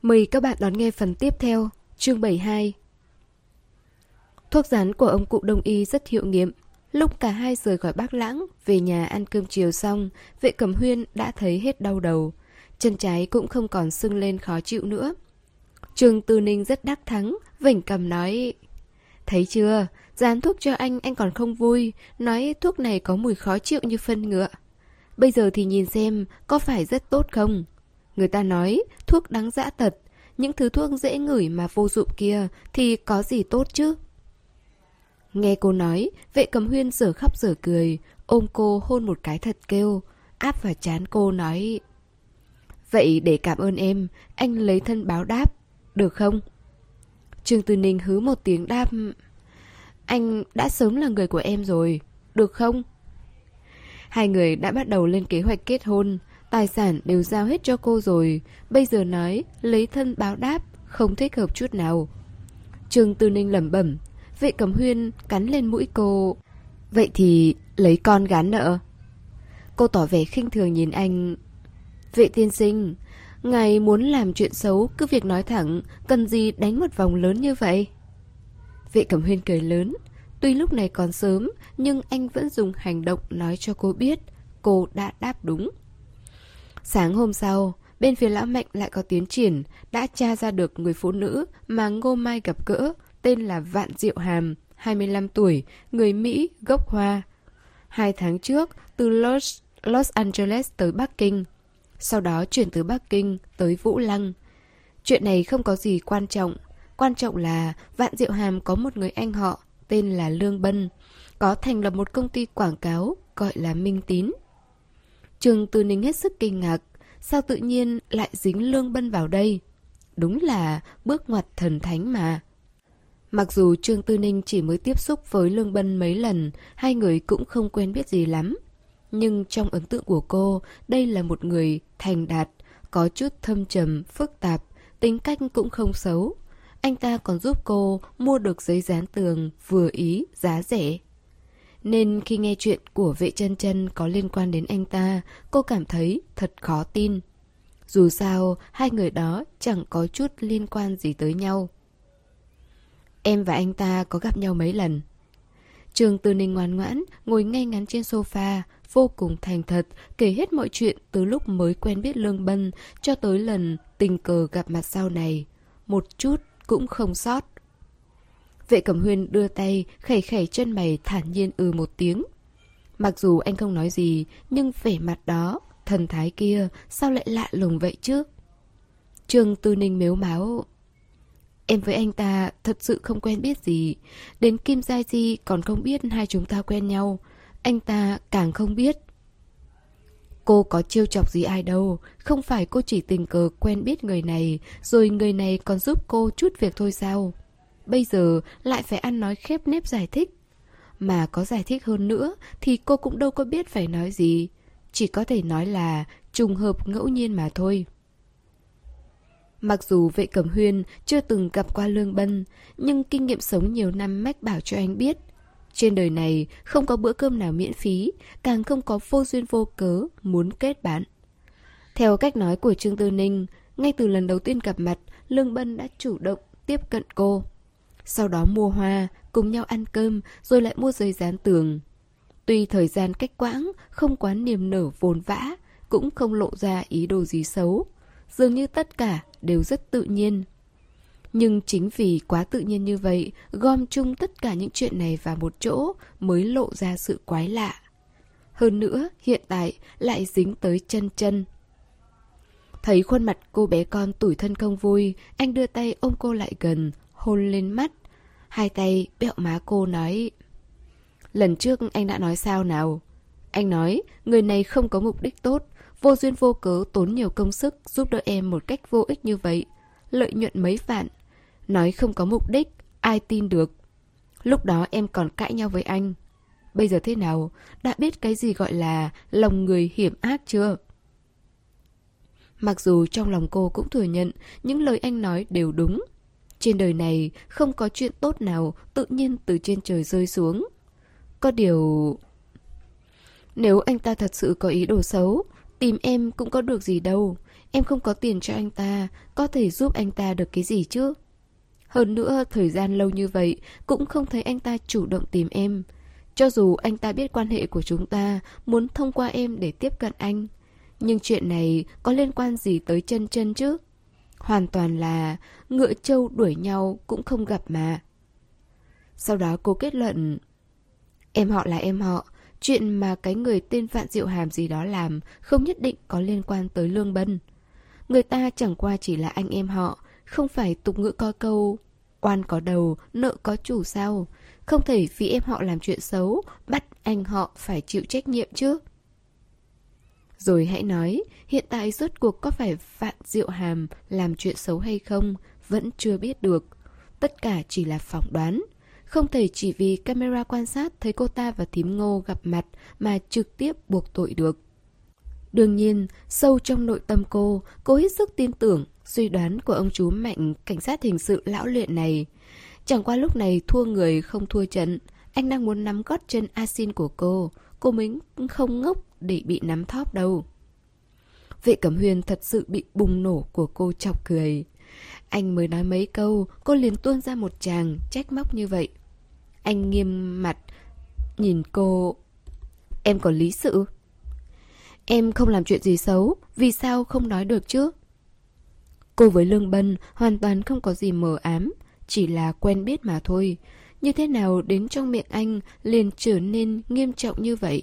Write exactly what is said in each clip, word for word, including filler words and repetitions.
Mời các bạn đón nghe phần tiếp theo, chương bảy mươi hai. Thuốc rán của ông cụ Đông Y rất hiệu nghiệm. Lúc cả hai rời khỏi Bác Lãng, về nhà ăn cơm chiều xong, Vệ Cẩm Huyên đã thấy hết đau đầu. Chân trái cũng không còn sưng lên khó chịu nữa. Trương Tư Ninh rất đắc thắng, vểnh cằm nói: "Thấy chưa, dán thuốc cho anh, anh còn không vui, nói thuốc này có mùi khó chịu như phân ngựa. Bây giờ thì nhìn xem, có phải rất tốt không? Người ta nói thuốc đắng dã tật, những thứ thuốc dễ ngửi mà vô dụng kia thì có gì tốt chứ?" Nghe cô nói, Vệ Cẩm Huyên dở khóc dở cười, ôm cô hôn một cái thật kêu, áp vào trán cô nói: "Vậy để cảm ơn em, anh lấy thân báo đáp, được không?" Trương Tư Ninh hứ một tiếng đáp: "Anh đã sớm là người của em rồi, được không?" Hai người đã bắt đầu lên kế hoạch kết hôn, tài sản đều giao hết cho cô rồi, bây giờ nói lấy thân báo đáp không thích hợp chút nào. Trương Tư Ninh lẩm bẩm, Vệ Cẩm Huyên cắn lên mũi cô: "Vậy thì lấy con gán nợ." Cô tỏ vẻ khinh thường nhìn anh: "Vệ tiên sinh, ngài muốn làm chuyện xấu cứ việc nói thẳng, cần gì đánh một vòng lớn như vậy?" Vệ Cẩm Huyên cười lớn. Tuy lúc này còn sớm, nhưng anh vẫn dùng hành động nói cho cô biết cô đã đáp đúng. Sáng hôm sau, bên phía lão Mạnh lại có tiến triển, đã tra ra được người phụ nữ mà Ngô Mai gặp gỡ, tên là Vạn Diệu Hàm, hai mươi lăm tuổi, người Mỹ, gốc Hoa. Hai tháng trước, từ Los, Los Angeles tới Bắc Kinh, sau đó chuyển từ Bắc Kinh tới Vũ Lăng. Chuyện này không có gì quan trọng, quan trọng là Vạn Diệu Hàm có một người anh họ tên là Lương Bân, có thành lập một công ty quảng cáo gọi là Minh Tín. Trương Tư Ninh hết sức kinh ngạc, sao tự nhiên lại dính Lương Bân vào đây? Đúng là bước ngoặt thần thánh mà. Mặc dù Trương Tư Ninh chỉ mới tiếp xúc với Lương Bân mấy lần, hai người cũng không quen biết gì lắm. Nhưng trong ấn tượng của cô, đây là một người thành đạt, có chút thâm trầm, phức tạp, tính cách cũng không xấu. Anh ta còn giúp cô mua được giấy dán tường vừa ý, giá rẻ. Nên khi nghe chuyện của Vệ Chân Chân có liên quan đến anh ta, cô cảm thấy thật khó tin. Dù sao, hai người đó chẳng có chút liên quan gì tới nhau. "Em và anh ta có gặp nhau mấy lần?" Trương Tư Ninh ngoan ngoãn, ngồi ngay ngắn trên sofa, vô cùng thành thật, kể hết mọi chuyện từ lúc mới quen biết Lương Bân cho tới lần tình cờ gặp mặt sau này. Một chút cũng không sót. Vệ Cẩm Huyên đưa tay khẩy khẩy chân mày, thản nhiên ừ một tiếng. Mặc dù anh không nói gì, nhưng vẻ mặt đó, thần thái kia sao lại lạ lùng vậy chứ? Trương Tư Ninh mếu máo: "Em với anh ta thật sự không quen biết gì. Đến Kim Giai Di còn không biết hai chúng ta quen nhau. Anh ta càng không biết." Cô có trêu chọc gì ai đâu, không phải cô chỉ tình cờ quen biết người này, rồi người này còn giúp cô chút việc thôi sao? Bây giờ lại phải ăn nói khép nép giải thích. Mà có giải thích hơn nữa thì cô cũng đâu có biết phải nói gì. Chỉ có thể nói là trùng hợp ngẫu nhiên mà thôi. Mặc dù Vệ Cẩm Huyên chưa từng gặp qua Lương Bân, nhưng kinh nghiệm sống nhiều năm mách bảo cho anh biết, trên đời này không có bữa cơm nào miễn phí, càng không có vô duyên vô cớ muốn kết bạn. Theo cách nói của Trương Tư Ninh, ngay từ lần đầu tiên gặp mặt, Lương Bân đã chủ động tiếp cận cô. Sau đó mua hoa, cùng nhau ăn cơm, rồi lại mua giấy dán tường. Tuy thời gian cách quãng, không quá niềm nở vồn vã, cũng không lộ ra ý đồ gì xấu. Dường như tất cả đều rất tự nhiên. Nhưng chính vì quá tự nhiên như vậy, gom chung tất cả những chuyện này vào một chỗ mới lộ ra sự quái lạ. Hơn nữa, hiện tại lại dính tới Chân Chân. Thấy khuôn mặt cô bé con tủi thân không vui, anh đưa tay ôm cô lại gần, hôn lên mắt. Hai tay bẹo má cô nói: "Lần trước anh đã nói sao nào? Anh nói người này không có mục đích tốt, vô duyên vô cớ tốn nhiều công sức giúp đỡ em một cách vô ích như vậy, lợi nhuận mấy vạn. Nói không có mục đích, ai tin được? Lúc đó em còn cãi nhau với anh. Bây giờ thế nào? Đã biết cái gì gọi là lòng người hiểm ác chưa?" Mặc dù trong lòng cô cũng thừa nhận những lời anh nói đều đúng. Trên đời này không có chuyện tốt nào tự nhiên từ trên trời rơi xuống. Có điều... Nếu anh ta thật sự có ý đồ xấu, tìm em cũng có được gì đâu. em không có tiền cho anh ta, có thể giúp anh ta được cái gì chứ? Hơn nữa, thời gian lâu như vậy cũng không thấy anh ta chủ động tìm em. Cho dù anh ta biết quan hệ của chúng ta, muốn thông qua em để tiếp cận anh. Nhưng chuyện này có liên quan gì tới Chân Chân chứ? Hoàn toàn là ngựa trâu đuổi nhau cũng không gặp mà. Sau đó cô kết luận, em họ là em họ, chuyện mà cái người tên Vạn Diệu Hàm gì đó làm không nhất định có liên quan tới Lương Bân. Người ta chẳng qua chỉ là anh em họ, không phải tục ngữ có câu oan có đầu, nợ có chủ sao. Không thể vì em họ làm chuyện xấu, bắt anh họ phải chịu trách nhiệm chứ. Rồi hãy nói, hiện tại rốt cuộc có phải Vạn Diệu Hàm làm chuyện xấu hay không, vẫn chưa biết được. Tất cả chỉ là phỏng đoán. Không thể chỉ vì camera quan sát thấy cô ta và thím Ngô gặp mặt mà trực tiếp buộc tội được. Đương nhiên, sâu trong nội tâm cô, cô hết sức tin tưởng suy đoán của ông chú Mạnh cảnh sát hình sự lão luyện này. Chẳng qua lúc này thua người không thua trận, anh đang muốn nắm gót chân a xin của cô, cô mới không ngốc để bị nắm thóp đâu. Vệ Cẩm Huyên thật sự bị bùng nổ của cô chọc cười. Anh mới nói mấy câu, cô liền tuôn ra một tràng trách móc như vậy. Anh nghiêm mặt nhìn cô. Em có lý sự. Em không làm chuyện gì xấu, vì sao không nói được chứ? Cô với Lương Bân hoàn toàn không có gì mờ ám, chỉ là quen biết mà thôi. Như thế nào đến trong miệng anh liền trở nên nghiêm trọng như vậy?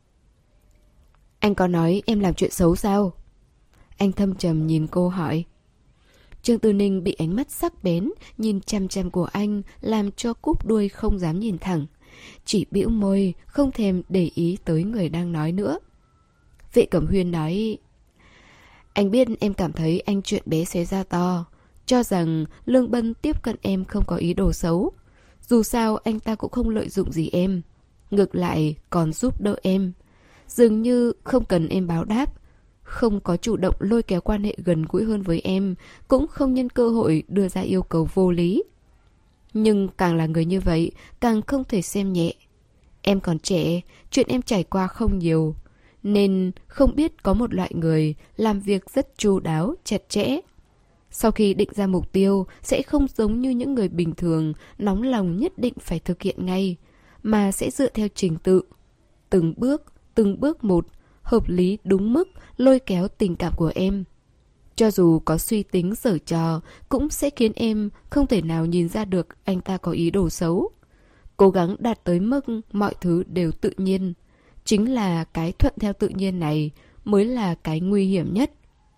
Anh có nói em làm chuyện xấu sao? Anh thâm trầm nhìn cô hỏi. Trương Tư Ninh bị ánh mắt sắc bén nhìn chăm chăm của anh làm cho cúp đuôi không dám nhìn thẳng. Chỉ bĩu môi, không thèm để ý tới người đang nói nữa. Vệ Cẩm Huyên nói, anh biết em cảm thấy anh chuyện bé xé ra to, cho rằng Lương Bân tiếp cận em không có ý đồ xấu. Dù sao anh ta cũng không lợi dụng gì em, ngược lại còn giúp đỡ em. Dường như không cần em báo đáp, không có chủ động lôi kéo quan hệ gần gũi hơn với em, cũng không nhân cơ hội đưa ra yêu cầu vô lý. Nhưng càng là người như vậy, càng không thể xem nhẹ. Em còn trẻ, chuyện em trải qua không nhiều, nên không biết có một loại người làm việc rất chu đáo, chặt chẽ. Sau khi định ra mục tiêu, sẽ không giống như những người bình thường, nóng lòng nhất định phải thực hiện ngay, mà sẽ dựa theo trình tự. Từng bước, từng bước một, hợp lý đúng mức, lôi kéo tình cảm của em. Cho dù có suy tính giở trò, cũng sẽ khiến em không thể nào nhìn ra được anh ta có ý đồ xấu. Cố gắng đạt tới mức mọi thứ đều tự nhiên. Chính là cái thuận theo tự nhiên này mới là cái nguy hiểm nhất.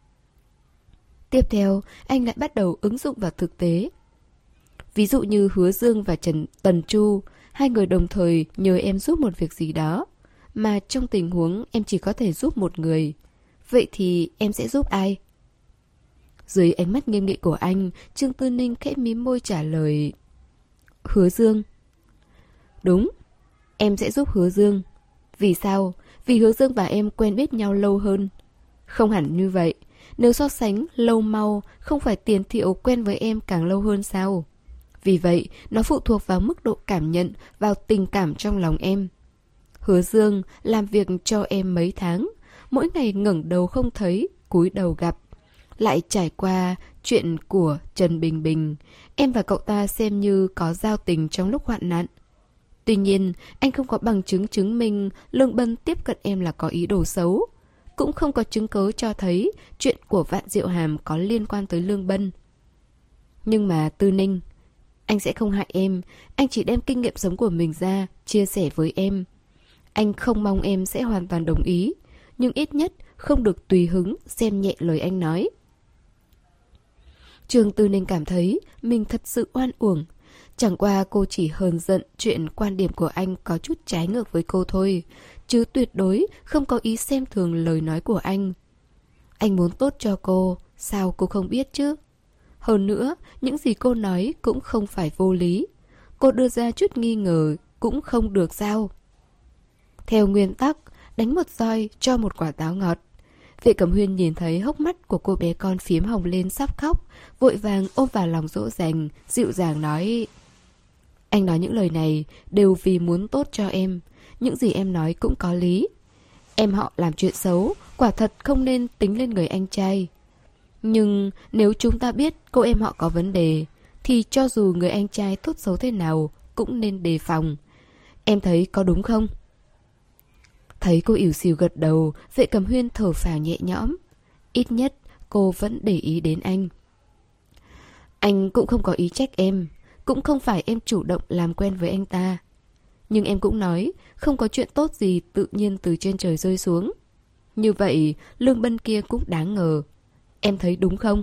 Tiếp theo, anh lại bắt đầu ứng dụng vào thực tế. Ví dụ như Hứa Dương và Trần Tần Chu, hai người đồng thời nhờ em giúp một việc gì đó, mà trong tình huống em chỉ có thể giúp một người. Vậy thì em sẽ giúp ai? Dưới ánh mắt nghiêm nghị của anh, Trương Tư Ninh khẽ mím môi trả lời. Hứa Dương. Đúng, em sẽ giúp Hứa Dương. Vì sao? Vì Hứa Dương và em quen biết nhau lâu hơn. Không hẳn như vậy. Nếu so sánh lâu mau, không phải Tiền Thiệu quen với em càng lâu hơn sao? Vì vậy, nó phụ thuộc vào mức độ cảm nhận, vào tình cảm trong lòng em. Hứa Dương làm việc cho em mấy tháng, mỗi ngày ngẩng đầu không thấy, cúi đầu gặp. Lại trải qua chuyện của Trần Bình Bình, em và cậu ta xem như có giao tình trong lúc hoạn nạn. Tuy nhiên, anh không có bằng chứng chứng minh Lương Bân tiếp cận em là có ý đồ xấu. Cũng không có chứng cớ cho thấy chuyện của Vạn Diệu Hàm có liên quan tới Lương Bân. Nhưng mà Tư Ninh, anh sẽ không hại em, anh chỉ đem kinh nghiệm sống của mình ra, chia sẻ với em. Anh không mong em sẽ hoàn toàn đồng ý, nhưng ít nhất không được tùy hứng xem nhẹ lời anh nói. Trương Tư Ninh cảm thấy mình thật sự oan uổng. Chẳng qua cô chỉ hờn giận chuyện quan điểm của anh có chút trái ngược với cô thôi, chứ tuyệt đối không có ý xem thường lời nói của anh. Anh muốn tốt cho cô, sao cô không biết chứ? Hơn nữa, những gì cô nói cũng không phải vô lý. Cô đưa ra chút nghi ngờ cũng không được sao? Theo nguyên tắc, đánh một roi cho một quả táo ngọt. Vệ Cẩm Huyên nhìn thấy hốc mắt của cô bé con phím hồng lên sắp khóc, vội vàng ôm vào lòng dỗ dành, dịu dàng nói: Anh nói những lời này đều vì muốn tốt cho em. Những gì em nói cũng có lý. Em họ làm chuyện xấu, quả thật không nên tính lên người anh trai. Nhưng nếu chúng ta biết cô em họ có vấn đề, thì cho dù người anh trai tốt xấu thế nào cũng nên đề phòng. Em thấy có đúng không? Thấy cô ỉu xìu gật đầu, Vệ Cẩm Huyên thở phào nhẹ nhõm. Ít nhất cô vẫn để ý đến anh. Anh cũng không có ý trách em, cũng không phải em chủ động làm quen với anh ta. Nhưng em cũng nói, không có chuyện tốt gì tự nhiên từ trên trời rơi xuống. Như vậy, Lương Bân kia cũng đáng ngờ. Em thấy đúng không?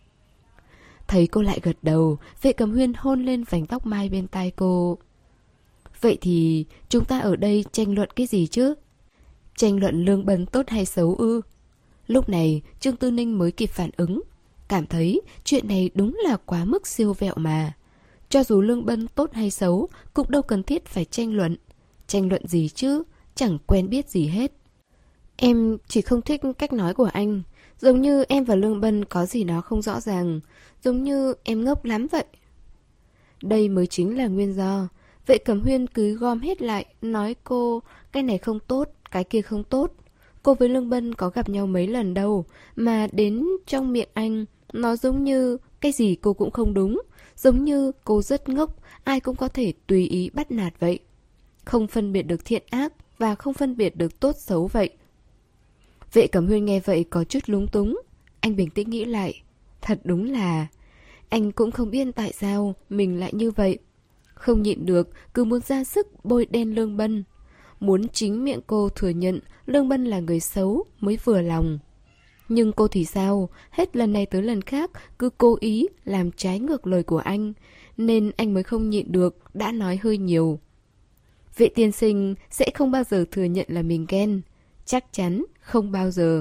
Thấy cô lại gật đầu, Vệ Cẩm Huyên hôn lên vành tóc mai bên tai cô. Vậy thì chúng ta ở đây tranh luận cái gì chứ? Tranh luận Lương Bân tốt hay xấu ư? Lúc này Trương Tư Ninh mới kịp phản ứng, cảm thấy chuyện này đúng là quá mức siêu vẹo mà. Cho dù Lương Bân tốt hay xấu cũng đâu cần thiết phải tranh luận. Tranh luận gì chứ, chẳng quen biết gì hết. Em chỉ không thích cách nói của anh, giống như em và Lương Bân có gì đó không rõ ràng, giống như em ngốc lắm vậy. Đây mới chính là nguyên do. Vệ Cẩm Huyên cứ gom hết lại, nói cô cái này không tốt, cái kia không tốt. Cô với Lương Bân có gặp nhau mấy lần đâu, mà đến trong miệng anh, nó giống như cái gì cô cũng không đúng, giống như cô rất ngốc, ai cũng có thể tùy ý bắt nạt vậy. Không phân biệt được thiện ác và không phân biệt được tốt xấu vậy. Vệ Cẩm Huyên nghe vậy có chút lúng túng. Anh bình tĩnh nghĩ lại. Thật đúng là anh cũng không biết tại sao mình lại như vậy. Không nhịn được, cứ muốn ra sức bôi đen Lương Bân. Muốn chính miệng cô thừa nhận Lương Bân là người xấu mới vừa lòng. Nhưng cô thì sao? Hết lần này tới lần khác cứ cố ý làm trái ngược lời của anh, nên anh mới không nhịn được, đã nói hơi nhiều. Vệ tiên sinh sẽ không bao giờ thừa nhận là mình ghen. Chắc chắn không bao giờ.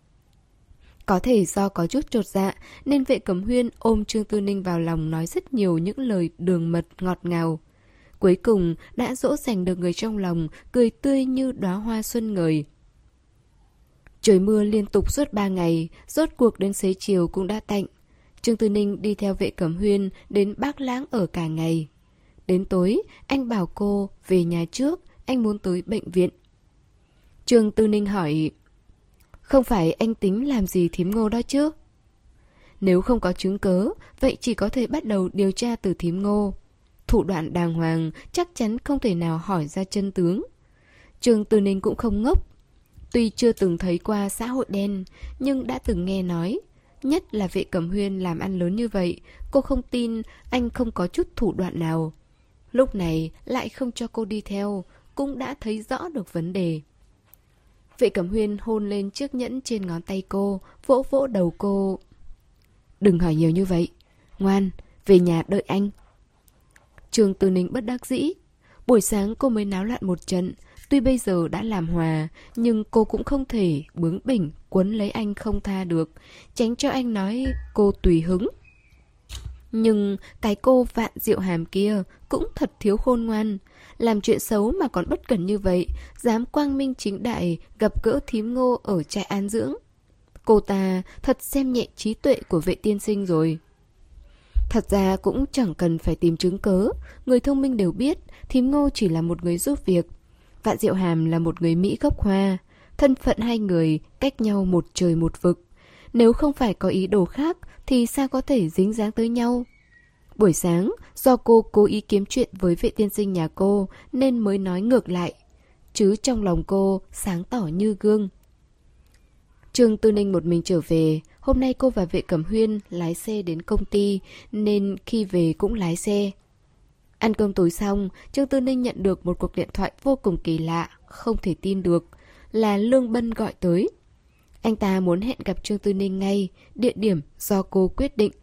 Có thể do có chút chột dạ nên Vệ Cẩm Huyên ôm Trương Tư Ninh vào lòng, nói rất nhiều những lời đường mật ngọt ngào. Cuối cùng đã dỗ dành được người trong lòng, cười tươi như đóa hoa xuân ngời. Trời mưa liên tục suốt ba ngày, rốt cuộc đến xế chiều cũng đã tạnh. Trương Tư Ninh đi theo Vệ Cẩm Huyên đến Bác Lãng ở cả ngày. Đến tối, anh bảo cô về nhà trước, anh muốn tới bệnh viện. Trương Tư Ninh hỏi, không phải anh tính làm gì thím Ngô đó chứ? Nếu không có chứng cớ, vậy chỉ có thể bắt đầu điều tra từ thím Ngô. Thủ đoạn đàng hoàng, chắc chắn không thể nào hỏi ra chân tướng. Trương Tư Ninh cũng không ngốc. Tuy chưa từng thấy qua xã hội đen, nhưng đã từng nghe nói. Nhất là Vệ Cẩm Huyên làm ăn lớn như vậy, cô không tin anh không có chút thủ đoạn nào. Lúc này lại không cho cô đi theo, cũng đã thấy rõ được vấn đề. Vệ Cẩm Huyên hôn lên chiếc nhẫn trên ngón tay cô, vỗ vỗ đầu cô. Đừng hỏi nhiều như vậy. Ngoan, về nhà đợi anh. Trương Tư Ninh bất đắc dĩ. Buổi sáng cô mới náo loạn một trận. Tuy bây giờ đã làm hòa, nhưng cô cũng không thể bướng bỉnh quấn lấy anh không tha được, tránh cho anh nói cô tùy hứng. Nhưng cái cô Vạn Diệu Hàm kia cũng thật thiếu khôn ngoan. Làm chuyện xấu mà còn bất cẩn như vậy, dám quang minh chính đại gặp gỡ thím Ngô ở trại an dưỡng. Cô ta thật xem nhẹ trí tuệ của Vệ tiên sinh rồi. Thật ra cũng chẳng cần phải tìm chứng cớ. Người thông minh đều biết thím Ngô chỉ là một người giúp việc, Vạn Diệu Hàm là một người Mỹ gốc Hoa. Thân phận hai người cách nhau một trời một vực. Nếu không phải có ý đồ khác thì sao có thể dính dáng tới nhau. Buổi sáng, do cô cố ý kiếm chuyện với Vệ tiên sinh nhà cô nên mới nói ngược lại. Chứ trong lòng cô sáng tỏ như gương. Trương Tư Ninh một mình trở về. Hôm nay cô và Vệ Cẩm Huyên lái xe đến công ty, nên khi về cũng lái xe. Ăn cơm tối xong, Trương Tư Ninh nhận được một cuộc điện thoại vô cùng kỳ lạ, không thể tin được. Là Lương Bân gọi tới. Anh ta muốn hẹn gặp Trương Tư Ninh ngay, địa điểm do cô quyết định.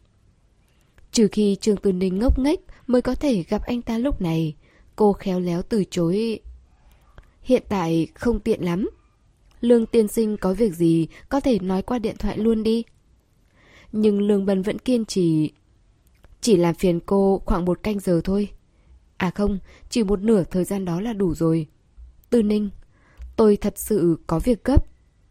Trừ khi Trương Tư Ninh ngốc nghếch mới có thể gặp anh ta lúc này. Cô khéo léo từ chối. Hiện tại không tiện lắm. Lương tiên sinh có việc gì có thể nói qua điện thoại luôn đi. Nhưng Lương Bân vẫn kiên trì. Chỉ làm phiền cô khoảng một canh giờ thôi. À không, chỉ một nửa thời gian đó là đủ rồi. Tư Ninh, tôi thật sự có việc gấp.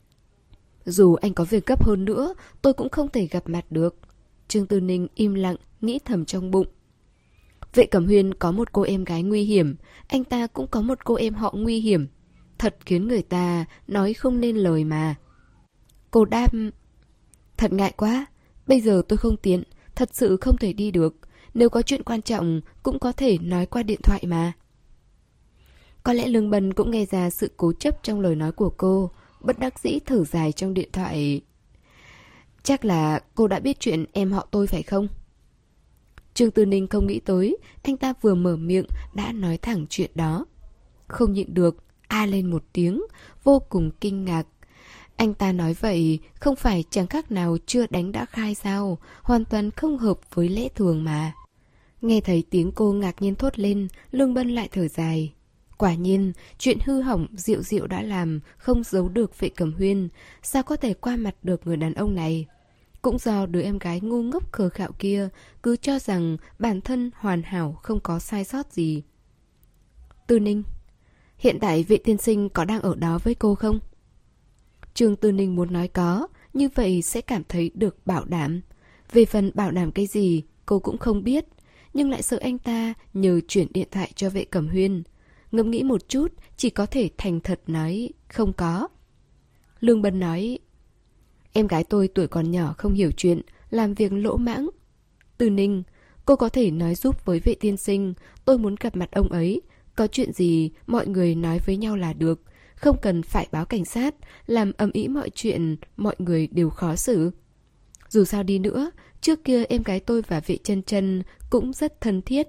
Dù anh có việc gấp hơn nữa, tôi cũng không thể gặp mặt được. Trương Tư Ninh im lặng, nghĩ thầm trong bụng. Vệ Cẩm Huyên có một cô em gái nguy hiểm, anh ta cũng có một cô em họ nguy hiểm. Thật khiến người ta nói không nên lời mà. Cô đáp, thật ngại quá, Bây giờ tôi không tiện, thật sự không thể đi được. Nếu có chuyện quan trọng cũng có thể nói qua điện thoại mà. Có lẽ Lương Bân cũng nghe ra sự cố chấp trong lời nói của cô, bất đắc dĩ thở dài trong điện thoại. Chắc là cô đã biết chuyện em họ tôi phải không? Trương Tư Ninh không nghĩ tới, anh ta vừa mở miệng đã nói thẳng chuyện đó. Không nhịn được, a lên một tiếng, vô cùng kinh ngạc. Anh ta nói vậy không phải chẳng khác nào chưa đánh đã khai sao, hoàn toàn không hợp với lẽ thường mà. Nghe thấy tiếng cô ngạc nhiên thốt lên, Lương Bân lại thở dài. Quả nhiên, chuyện hư hỏng Diệu Diệu đã làm không giấu được Vệ Cẩm Huyên, sao có thể qua mặt được người đàn ông này. Cũng do đứa em gái ngu ngốc khờ khạo kia cứ cho rằng bản thân hoàn hảo không có sai sót gì. Tư Ninh, hiện tại Vệ tiên sinh có đang ở đó với cô không? Trương Tư Ninh muốn nói có, như vậy sẽ cảm thấy được bảo đảm. Về phần bảo đảm cái gì, cô cũng không biết, nhưng lại sợ anh ta nhờ chuyển điện thoại cho Vệ Cẩm Huyên. Ngẫm nghĩ một chút, chỉ có thể thành thật nói không có. Lương Bân nói, em gái tôi tuổi còn nhỏ không hiểu chuyện, làm việc lỗ mãng. Tư Ninh, cô có thể nói giúp với Vệ tiên sinh, tôi muốn gặp mặt ông ấy. Có chuyện gì mọi người nói với nhau là được, không cần phải báo cảnh sát, làm ầm ĩ mọi chuyện, mọi người đều khó xử. Dù sao đi nữa, trước kia em gái tôi và Vệ Chân Chân cũng rất thân thiết.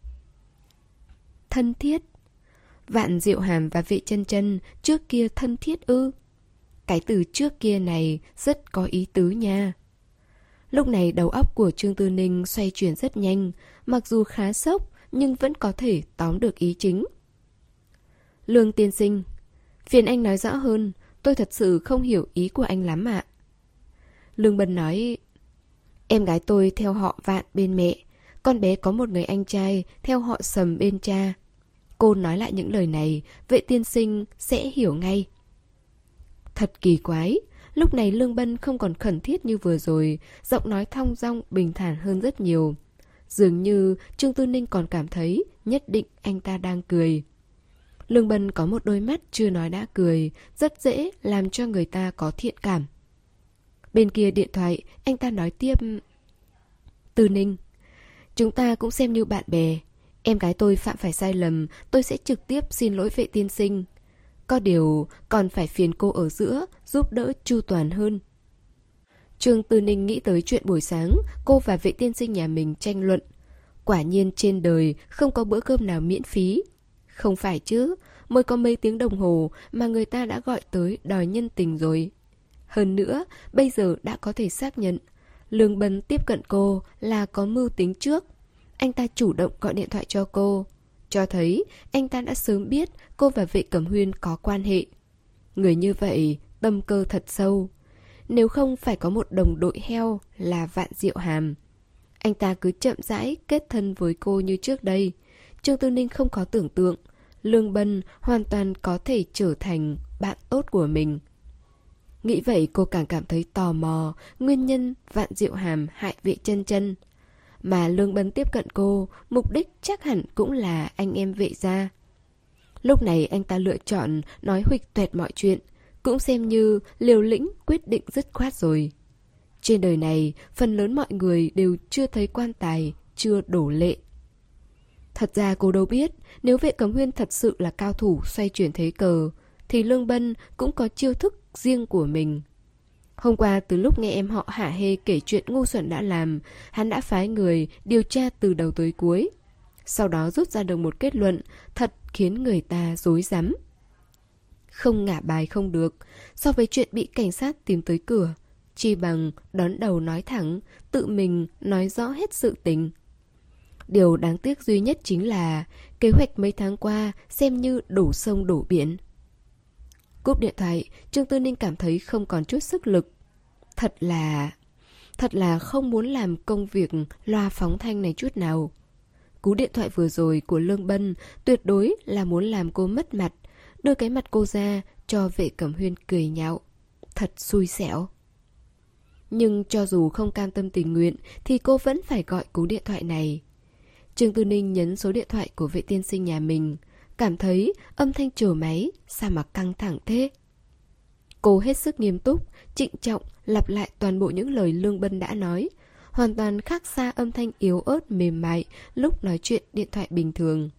Thân thiết? Vạn Diệu Hàm và Vệ Chân Chân trước kia thân thiết ư? Cái từ trước kia này rất có ý tứ nha. Lúc này đầu óc của Trương Tư Ninh xoay chuyển rất nhanh, mặc dù khá sốc nhưng vẫn có thể tóm được ý chính. Lương tiên sinh, phiền anh nói rõ hơn, tôi thật sự không hiểu ý của anh lắm ạ. Lương Bân nói, em gái tôi theo họ Vạn bên mẹ, con bé có một người anh trai theo họ Sầm bên cha. Cô nói lại những lời này, Vệ tiên sinh sẽ hiểu ngay. Thật kỳ quái, lúc này Lương Bân không còn khẩn thiết như vừa rồi, giọng nói thong dong bình thản hơn rất nhiều. Dường như Trương Tư Ninh còn cảm thấy nhất định anh ta đang cười. Lương Bân có một đôi mắt chưa nói đã cười, rất dễ làm cho người ta có thiện cảm. Bên kia điện thoại, anh ta nói tiếp, Tư Ninh, chúng ta cũng xem như bạn bè. Em gái tôi phạm phải sai lầm, tôi sẽ trực tiếp xin lỗi Vệ tiên sinh. Có điều còn phải phiền cô ở giữa, giúp đỡ chu toàn hơn. Trương Tư Ninh nghĩ tới chuyện buổi sáng cô và Vệ tiên sinh nhà mình tranh luận. Quả nhiên trên đời không có bữa cơm nào miễn phí. Không phải chứ, mới có mấy tiếng đồng hồ mà người ta đã gọi tới đòi nhân tình rồi. Hơn nữa, bây giờ đã có thể xác nhận Lương Bân tiếp cận cô là có mưu tính trước. Anh ta chủ động gọi điện thoại cho cô, cho thấy anh ta đã sớm biết cô và Vệ Cẩm Huyên có quan hệ. Người như vậy tâm cơ thật sâu. Nếu không phải có một đồng đội heo là Vạn Diệu Hàm, anh ta cứ chậm rãi kết thân với cô như trước đây. Trương Tư Ninh không có tưởng tượng Lương Bân hoàn toàn có thể trở thành bạn tốt của mình. Nghĩ vậy cô càng cảm thấy tò mò nguyên nhân Vạn Diệu Hàm hại Vệ Chân Chân. Mà Lương Bân tiếp cận cô, mục đích chắc hẳn cũng là anh em Vệ gia. Lúc này anh ta lựa chọn nói huỵch toẹt mọi chuyện, cũng xem như liều lĩnh quyết định dứt khoát rồi. Trên đời này, phần lớn mọi người đều chưa thấy quan tài, chưa đổ lệ. Thật ra cô đâu biết, nếu Vệ Cẩm Huyên thật sự là cao thủ xoay chuyển thế cờ, thì Lương Bân cũng có chiêu thức riêng của mình. Hôm qua từ lúc nghe em họ Hạ Hê kể chuyện ngu xuẩn đã làm, hắn đã phái người điều tra từ đầu tới cuối. Sau đó rút ra được một kết luận thật khiến người ta rối rắm. Không ngả bài không được, so với chuyện bị cảnh sát tìm tới cửa, chi bằng đón đầu nói thẳng, tự mình nói rõ hết sự tình. Điều đáng tiếc duy nhất chính là kế hoạch mấy tháng qua xem như đổ sông đổ biển. Cúp điện thoại, Trương Tư Ninh cảm thấy không còn chút sức lực. Thật là... Thật là không muốn làm công việc loa phóng thanh này chút nào. Cú điện thoại vừa rồi của Lương Bân tuyệt đối là muốn làm cô mất mặt, đưa cái mặt cô ra cho Vệ Cẩm Huyên cười nhạo. Thật xui xẻo. Nhưng cho dù không cam tâm tình nguyện thì cô vẫn phải gọi cú điện thoại này. Trương Tư Ninh nhấn số điện thoại của Vệ tiên sinh nhà mình, cảm thấy âm thanh trồ máy sao mà căng thẳng thế. Cô hết sức nghiêm túc, trịnh trọng lặp lại toàn bộ những lời Lương Bân đã nói, hoàn toàn khác xa âm thanh yếu ớt mềm mại lúc nói chuyện điện thoại bình thường.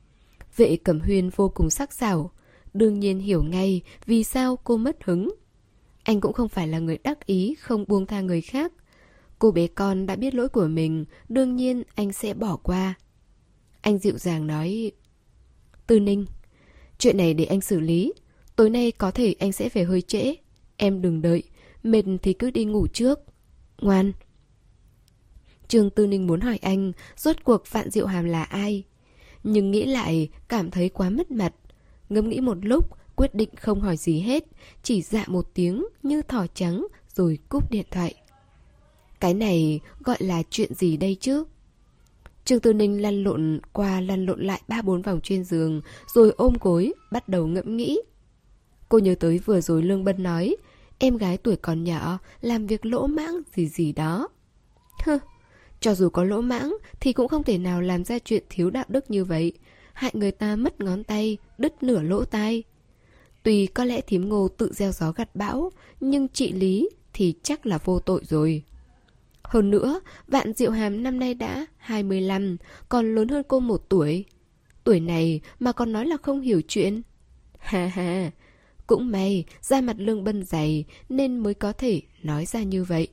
Vệ Cẩm Huyên vô cùng sắc sảo, đương nhiên hiểu ngay vì sao cô mất hứng. Anh cũng không phải là người đắc ý không buông tha người khác. Cô bé con đã biết lỗi của mình, đương nhiên anh sẽ bỏ qua. Anh dịu dàng nói: Tư Ninh, chuyện này để anh xử lý. Tối nay có thể anh sẽ về hơi trễ. Em đừng đợi, mệt thì cứ đi ngủ trước. Ngoan. Trương Tư Ninh muốn hỏi anh rốt cuộc Vạn Diệu Hàm là ai, nhưng nghĩ lại cảm thấy quá mất mặt. Ngẫm nghĩ một lúc, quyết định không hỏi gì hết, chỉ dạ một tiếng như thỏ trắng rồi cúp điện thoại. Cái này gọi là chuyện gì đây chứ? Trương Tư Ninh lăn lộn qua lăn lộn lại ba bốn vòng trên giường, rồi ôm gối bắt đầu ngẫm nghĩ. Cô nhớ tới vừa rồi Lương Bân nói em gái tuổi còn nhỏ làm việc lỗ mãng gì gì đó. Hừ, cho dù có lỗ mãng thì cũng không thể nào làm ra chuyện thiếu đạo đức như vậy, hại người ta mất ngón tay, đứt nửa lỗ tai. Tuy có lẽ thím Ngô tự gieo gió gặt bão, nhưng chị Lý thì chắc là vô tội rồi. Hơn nữa, Vạn Diệu Hàm năm nay đã hai mươi lăm, còn lớn hơn cô một tuổi. Tuổi này mà còn nói là không hiểu chuyện. Ha ha, cũng may da mặt Lương Bân dày nên mới có thể nói ra như vậy.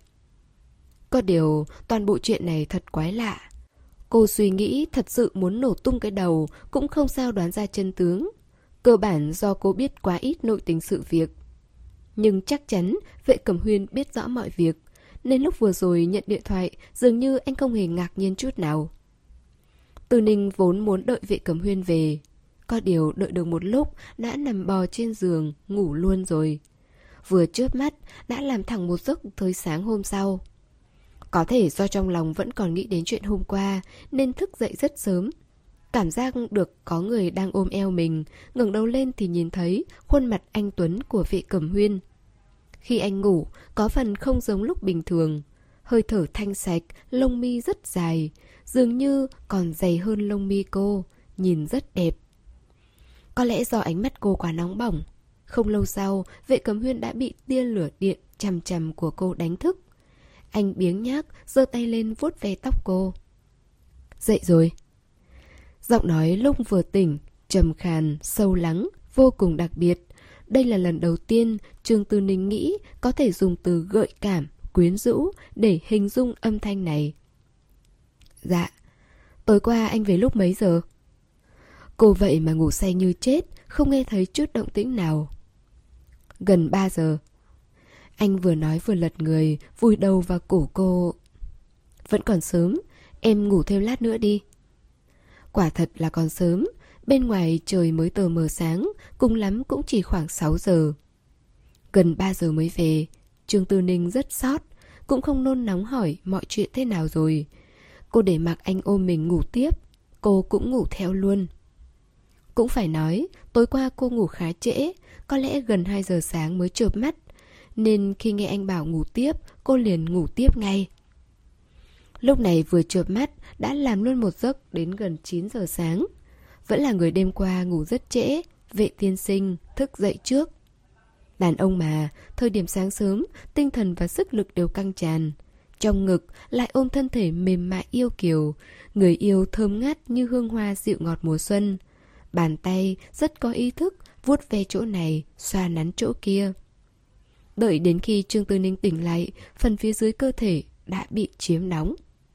Có điều, toàn bộ chuyện này thật quái lạ. Cô suy nghĩ thật sự muốn nổ tung cái đầu cũng không sao đoán ra chân tướng. Cơ bản do cô biết quá ít nội tình sự việc. Nhưng chắc chắn Vệ Cẩm Huyên biết rõ mọi việc, nên lúc vừa rồi nhận điện thoại dường như anh không hề ngạc nhiên chút nào. Từ Ninh vốn muốn đợi Vệ Cẩm Huyên về, có điều đợi được một lúc đã nằm bò trên giường ngủ luôn rồi. Vừa chớp mắt đã làm thẳng một giấc tới sáng hôm sau. Có thể do trong lòng vẫn còn nghĩ đến chuyện hôm qua nên thức dậy rất sớm. Cảm giác được có người đang ôm eo mình, ngẩng đầu lên thì nhìn thấy khuôn mặt anh tuấn của Vệ Cẩm Huyên. Khi anh ngủ, có phần không giống lúc bình thường. Hơi thở thanh sạch, lông mi rất dài, dường như còn dày hơn lông mi cô, nhìn rất đẹp. Có lẽ do ánh mắt cô quá nóng bỏng. Không lâu sau, Vệ Cẩm Huyên đã bị tia lửa điện chằm chằm của cô đánh thức. Anh biếng nhác, giơ tay lên vuốt ve tóc cô. Dậy rồi. Giọng nói lúc vừa tỉnh, trầm khàn, sâu lắng, vô cùng đặc biệt. Đây là lần đầu tiên Trương Tư Ninh nghĩ có thể dùng từ gợi cảm, quyến rũ để hình dung âm thanh này. Dạ, tối qua anh về lúc mấy giờ? Cô vậy mà ngủ say như chết, không nghe thấy chút động tĩnh nào. Gần ba giờ. Anh vừa nói vừa lật người, vùi đầu vào cổ cô. Vẫn còn sớm, em ngủ thêm lát nữa đi. Quả thật là còn sớm, bên ngoài trời mới tờ mờ sáng, cùng lắm cũng chỉ khoảng sáu giờ. Gần ba giờ mới về, Trương Tư Ninh rất sót, cũng không nôn nóng hỏi mọi chuyện thế nào rồi. Cô để mặc anh ôm mình ngủ tiếp, cô cũng ngủ theo luôn. Cũng phải nói, tối qua cô ngủ khá trễ, có lẽ gần hai giờ sáng mới chợp mắt, nên khi nghe anh bảo ngủ tiếp, cô liền ngủ tiếp ngay. Lúc này vừa chợp mắt đã làm luôn một giấc đến gần chín giờ sáng. Vẫn là người đêm qua ngủ rất trễ, Vệ tiên sinh thức dậy trước. Đàn ông mà, thời điểm sáng sớm, tinh thần và sức lực đều căng tràn. Trong ngực lại ôm thân thể mềm mại yêu kiều, người yêu thơm ngát như hương hoa dịu ngọt mùa xuân. Bàn tay rất có ý thức vuốt ve chỗ này, xoa nắn chỗ kia. Đợi đến khi Trương Tư Ninh tỉnh lại, phần phía dưới cơ thể đã bị chiếm đóng.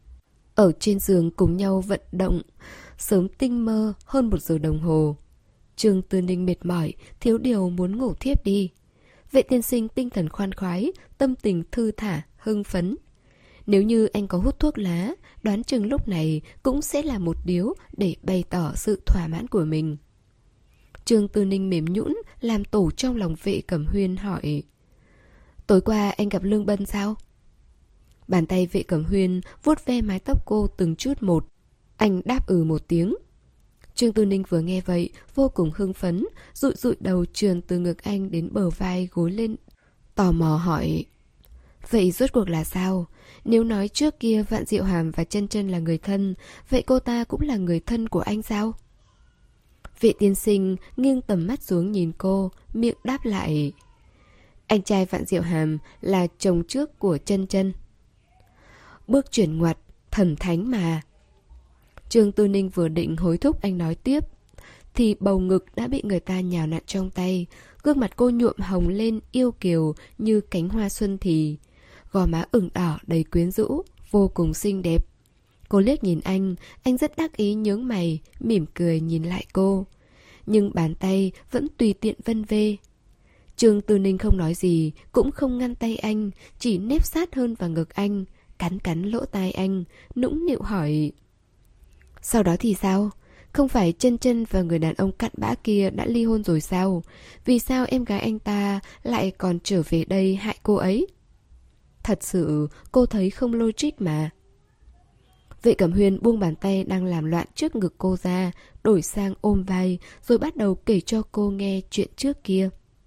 Ở trên giường cùng nhau vận động, sớm tinh mơ hơn một giờ đồng hồ. Trương Tư Ninh mệt mỏi, thiếu điều muốn ngủ thiếp đi. Vệ tiên sinh tinh thần khoan khoái, tâm tình thư thả, hưng phấn. Nếu như anh có hút thuốc lá, đoán chừng lúc này cũng sẽ là một điếu để bày tỏ sự thỏa mãn của mình. Trương Tư Ninh mềm nhũn, làm tổ trong lòng Vệ Cẩm Huyên hỏi: Tối qua anh gặp Lương Bân sao? Bàn tay Vệ Cẩm Huyên vuốt ve mái tóc cô từng chút một. Anh đáp ừ một tiếng. Trương Tư Ninh vừa nghe vậy, vô cùng hưng phấn, dụi dụi đầu trườn từ ngực anh đến bờ vai gối lên, tò mò hỏi: Vậy rốt cuộc là sao? Nếu nói trước kia Vạn Diệu Hàm và Chân Chân là người thân, vậy cô ta cũng là người thân của anh sao? Vệ tiên sinh nghiêng tầm mắt xuống nhìn cô, miệng đáp lại: Anh trai Vạn Diệu Hàm là chồng trước của Chân Chân. Bước chuyển ngoặt, thần thánh mà. Trương Tư Ninh vừa định hối thúc anh nói tiếp thì bầu ngực đã bị người ta nhào nặn trong tay. Gương mặt cô nhuộm hồng lên yêu kiều như cánh hoa xuân thì. Gò má ửng đỏ đầy quyến rũ, vô cùng xinh đẹp. Cô liếc nhìn anh, anh rất đắc ý nhướng mày, mỉm cười nhìn lại cô. Nhưng bàn tay vẫn tùy tiện vân vê. Trương Tư Ninh không nói gì, cũng không ngăn tay anh, chỉ nép sát hơn vào ngực anh, cắn cắn lỗ tai anh, nũng nịu hỏi. Sau đó thì sao? Không phải Chân Chân và người đàn ông cặn bã kia đã ly hôn rồi sao? Vì sao em gái anh ta lại còn trở về đây hại cô ấy? Thật sự cô thấy không logic mà. Vệ Cẩm Huyên buông bàn tay đang làm loạn trước ngực cô ra, đổi sang ôm vai, rồi bắt đầu kể cho cô nghe chuyện trước kia.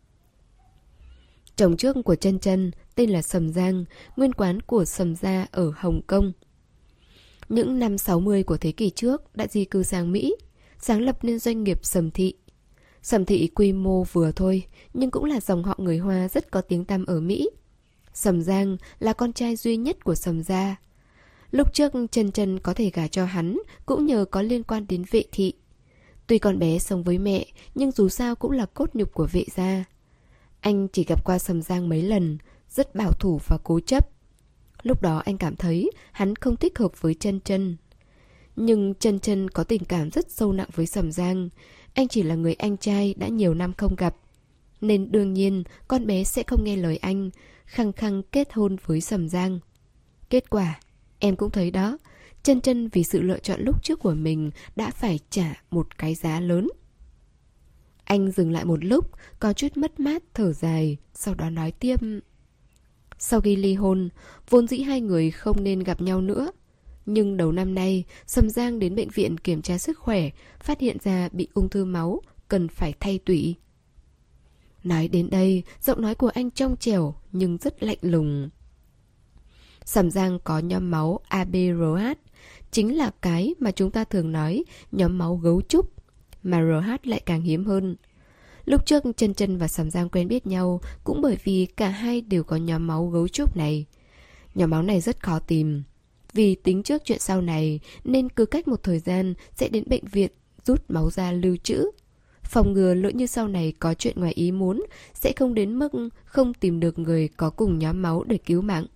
Chồng trước của Chân Chân tên là Sầm Giang, nguyên quán của Sầm gia ở Hồng Kông. Những năm sáu mươi của thế kỷ trước đã di cư sang Mỹ, sáng lập nên doanh nghiệp Sầm Thị. Sầm Thị quy mô vừa thôi, nhưng cũng là dòng họ người Hoa rất có tiếng tăm ở Mỹ. Sầm Giang là con trai duy nhất của Sầm gia. Lúc trước Chân Chân có thể gả cho hắn cũng nhờ có liên quan đến Vệ thị. Tuy con bé sống với mẹ, nhưng dù sao cũng là cốt nhục của Vệ gia. Anh chỉ gặp qua Sầm Giang mấy lần, rất bảo thủ và cố chấp. Lúc đó anh cảm thấy hắn không thích hợp với Chân Chân. Nhưng Chân Chân có tình cảm rất sâu nặng với Sầm Giang. Anh chỉ là người anh trai đã nhiều năm không gặp, nên đương nhiên con bé sẽ không nghe lời anh, khăng khăng kết hôn với Sầm Giang. Kết quả, em cũng thấy đó, Chân Chân vì sự lựa chọn lúc trước của mình đã phải trả một cái giá lớn. Anh dừng lại một lúc, có chút mất mát thở dài, sau đó nói tiếp. Sau khi ly hôn, vốn dĩ hai người không nên gặp nhau nữa. Nhưng đầu năm nay, Sầm Giang đến bệnh viện kiểm tra sức khỏe, phát hiện ra bị ung thư máu, cần phải thay tủy. Nói đến đây, giọng nói của anh trong trẻo nhưng rất lạnh lùng. Sầm Giang có nhóm máu a bê rờ hát, chính là cái mà chúng ta thường nói nhóm máu gấu trúc, mà rờ hát lại càng hiếm hơn. Lúc trước Chân Chân và Sầm Giang quen biết nhau cũng bởi vì cả hai đều có nhóm máu gấu trúc này. Nhóm máu này rất khó tìm. Vì tính trước chuyện sau này nên cứ cách một thời gian sẽ đến bệnh viện rút máu ra lưu trữ. Phòng ngừa lỡ như sau này có chuyện ngoài ý muốn sẽ không đến mức không tìm được người có cùng nhóm máu để cứu mạng.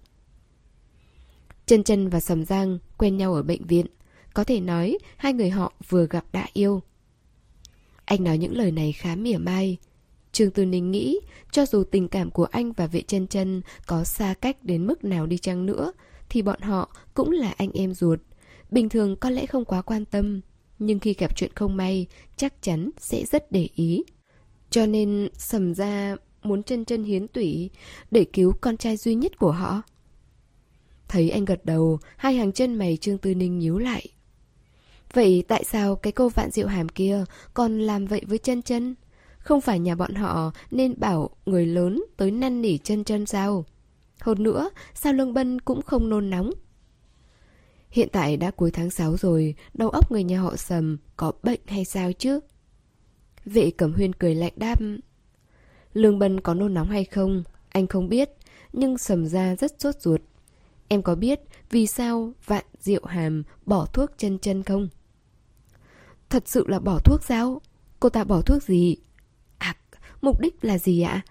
Chân Chân và Sầm Giang quen nhau ở bệnh viện. Có thể nói hai người họ vừa gặp đã yêu. Anh nói những lời này khá mỉa mai. Trương Tư Ninh nghĩ cho dù tình cảm của anh và Vệ Chân Chân có xa cách đến mức nào đi chăng nữa thì bọn họ cũng là anh em ruột. Bình thường có lẽ không quá quan tâm, nhưng khi gặp chuyện không may chắc chắn sẽ rất để ý. Cho nên Sầm gia muốn Chân Chân hiến tủy để cứu con trai duy nhất của họ. Thấy anh gật đầu, hai hàng chân mày Trương Tư Ninh nhíu lại. Vậy tại sao cái cô Vạn Diệu Hàm kia còn làm vậy với Chân Chân? Không phải nhà bọn họ nên bảo người lớn tới năn nỉ Chân Chân sao? Hơn nữa, sao Lương Bân cũng không nôn nóng? Hiện tại đã cuối tháng sáu rồi, đầu óc người nhà họ Sầm có bệnh hay sao chứ? Vệ Cẩm Huyên cười lạnh đáp. Lương Bân có nôn nóng hay không, anh không biết, nhưng Sầm gia rất sốt ruột. Em có biết vì sao Vạn Diệu Hàm bỏ thuốc Chân Chân không? Thật sự là bỏ thuốc sao? Cô ta bỏ thuốc gì? À, mục đích là gì ạ?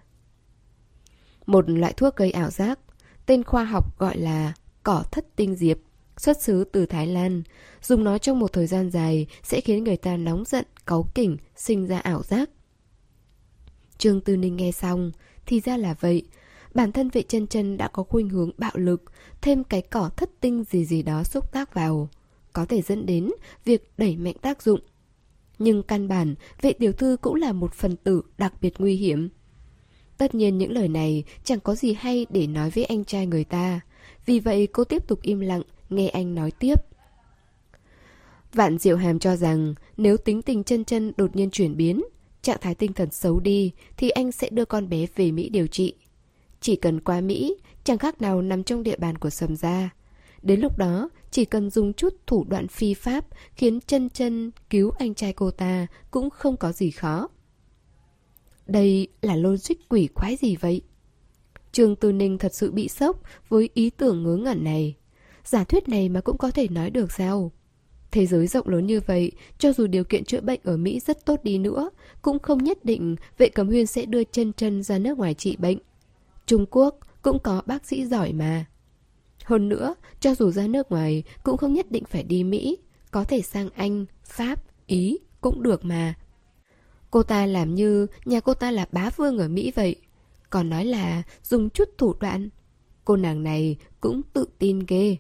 Một loại thuốc gây ảo giác, tên khoa học gọi là cỏ thất tinh diệp, xuất xứ từ Thái Lan. Dùng nó trong một thời gian dài sẽ khiến người ta nóng giận, cáu kỉnh, sinh ra ảo giác. Trương Tư Ninh nghe xong, thì ra là vậy. Bản thân Vệ Chân Chân đã có khuynh hướng bạo lực, thêm cái cỏ thất tinh gì gì đó xúc tác vào, có thể dẫn đến việc đẩy mạnh tác dụng. Nhưng căn bản, Vệ tiểu thư cũng là một phần tử đặc biệt nguy hiểm. Tất nhiên những lời này chẳng có gì hay để nói với anh trai người ta. Vì vậy cô tiếp tục im lặng, nghe anh nói tiếp. Vạn Diệu Hàm cho rằng nếu tính tình Chân Chân đột nhiên chuyển biến, trạng thái tinh thần xấu đi, thì anh sẽ đưa con bé về Mỹ điều trị. Chỉ cần qua Mỹ, chẳng khác nào nằm trong địa bàn của Sầm gia. Đến lúc đó, chỉ cần dùng chút thủ đoạn phi pháp khiến Chân Chân cứu anh trai cô ta cũng không có gì khó. Đây là logic quỷ quái gì vậy? Trương Tư Ninh thật sự bị sốc với ý tưởng ngớ ngẩn này. Giả thuyết này mà cũng có thể nói được sao? Thế giới rộng lớn như vậy, cho dù điều kiện chữa bệnh ở Mỹ rất tốt đi nữa, cũng không nhất định Vệ Cẩm Huyên sẽ đưa chân chân ra nước ngoài trị bệnh. Trung Quốc cũng có bác sĩ giỏi mà. Hơn nữa, cho dù ra nước ngoài cũng không nhất định phải đi Mỹ, có thể sang Anh, Pháp, Ý cũng được mà. Cô ta làm như nhà cô ta là bá vương ở Mỹ vậy, còn nói là dùng chút thủ đoạn. Cô nàng này cũng tự tin ghê.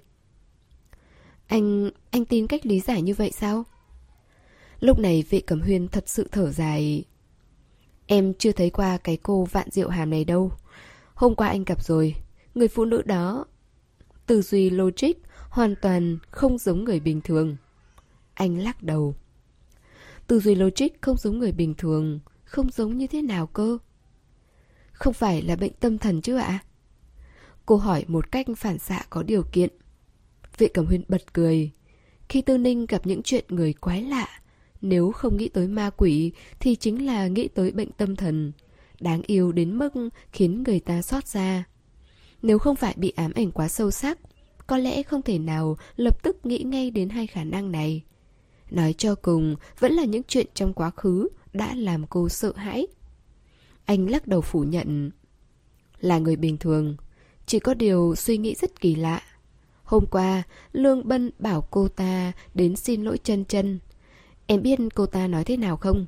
Anh... anh tin cách lý giải như vậy sao? Lúc này Vệ Cẩm Huyên thật sự thở dài. Em chưa thấy qua cái cô Vạn Diệu Hàm này đâu. Hôm qua anh gặp rồi. Người phụ nữ đó tư duy logic hoàn toàn không giống người bình thường. Anh lắc đầu. Tư duy logic không giống người bình thường. Không giống như thế nào cơ? Không phải là bệnh tâm thần chứ ạ? Cô hỏi một cách phản xạ có điều kiện. Vệ Cẩm Huyên bật cười. Khi Tư Ninh gặp những chuyện người quái lạ, nếu không nghĩ tới ma quỷ thì chính là nghĩ tới bệnh tâm thần. Đáng yêu đến mức khiến người ta xót xa. Nếu không phải bị ám ảnh quá sâu sắc, có lẽ không thể nào lập tức nghĩ ngay đến hai khả năng này. Nói cho cùng, vẫn là những chuyện trong quá khứ đã làm cô sợ hãi. Anh lắc đầu phủ nhận. Là người bình thường, chỉ có điều suy nghĩ rất kỳ lạ. Hôm qua, Lương Bân bảo cô ta đến xin lỗi chân chân. Em biết cô ta nói thế nào không?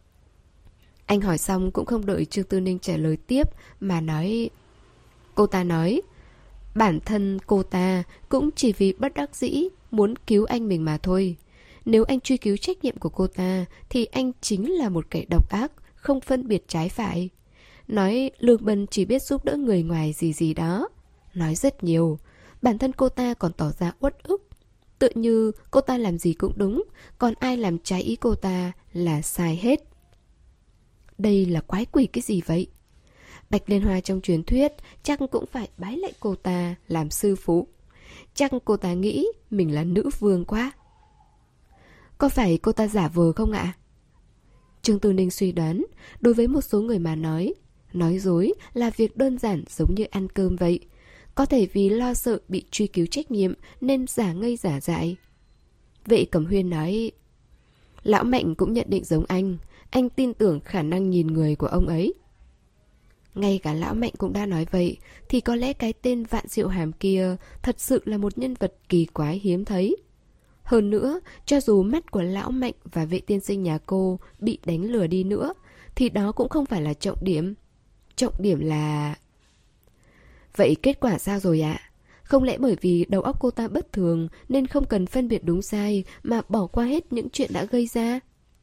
Anh hỏi xong cũng không đợi Trương Tư Ninh trả lời tiếp mà nói. Cô ta nói, bản thân cô ta cũng chỉ vì bất đắc dĩ muốn cứu anh mình mà thôi. Nếu anh truy cứu trách nhiệm của cô ta thì anh chính là một kẻ độc ác, không phân biệt trái phải. Nói Lương Bân chỉ biết giúp đỡ người ngoài gì gì đó. Nói rất nhiều. Bản thân cô ta còn tỏ ra uất ức. Tự như cô ta làm gì cũng đúng, còn ai làm trái ý cô ta là sai hết. Đây là quái quỷ cái gì vậy? Bạch Liên Hoa trong truyền thuyết chắc cũng phải bái lạy cô ta làm sư phụ. Chắc cô ta nghĩ mình là nữ vương quá. Có phải cô ta giả vờ không ạ? Trương Tư Ninh suy đoán, đối với một số người mà nói, nói dối là việc đơn giản giống như ăn cơm vậy. Có thể vì lo sợ bị truy cứu trách nhiệm nên giả ngây giả dại. Vệ Cẩm Huyên nói, Lão Mạnh cũng nhận định giống anh. Anh tin tưởng khả năng nhìn người của ông ấy. Ngay cả Lão Mạnh cũng đã nói vậy, thì có lẽ cái tên Vạn Diệu Hàm kia thật sự là một nhân vật kỳ quái hiếm thấy. Hơn nữa, cho dù mắt của Lão Mạnh và Vệ tiên sinh nhà cô bị đánh lừa đi nữa, thì đó cũng không phải là trọng điểm. Trọng điểm là... Vậy kết quả sao rồi ạ? Không lẽ bởi vì đầu óc cô ta bất thường nên không cần phân biệt đúng sai mà bỏ qua hết những chuyện đã gây ra?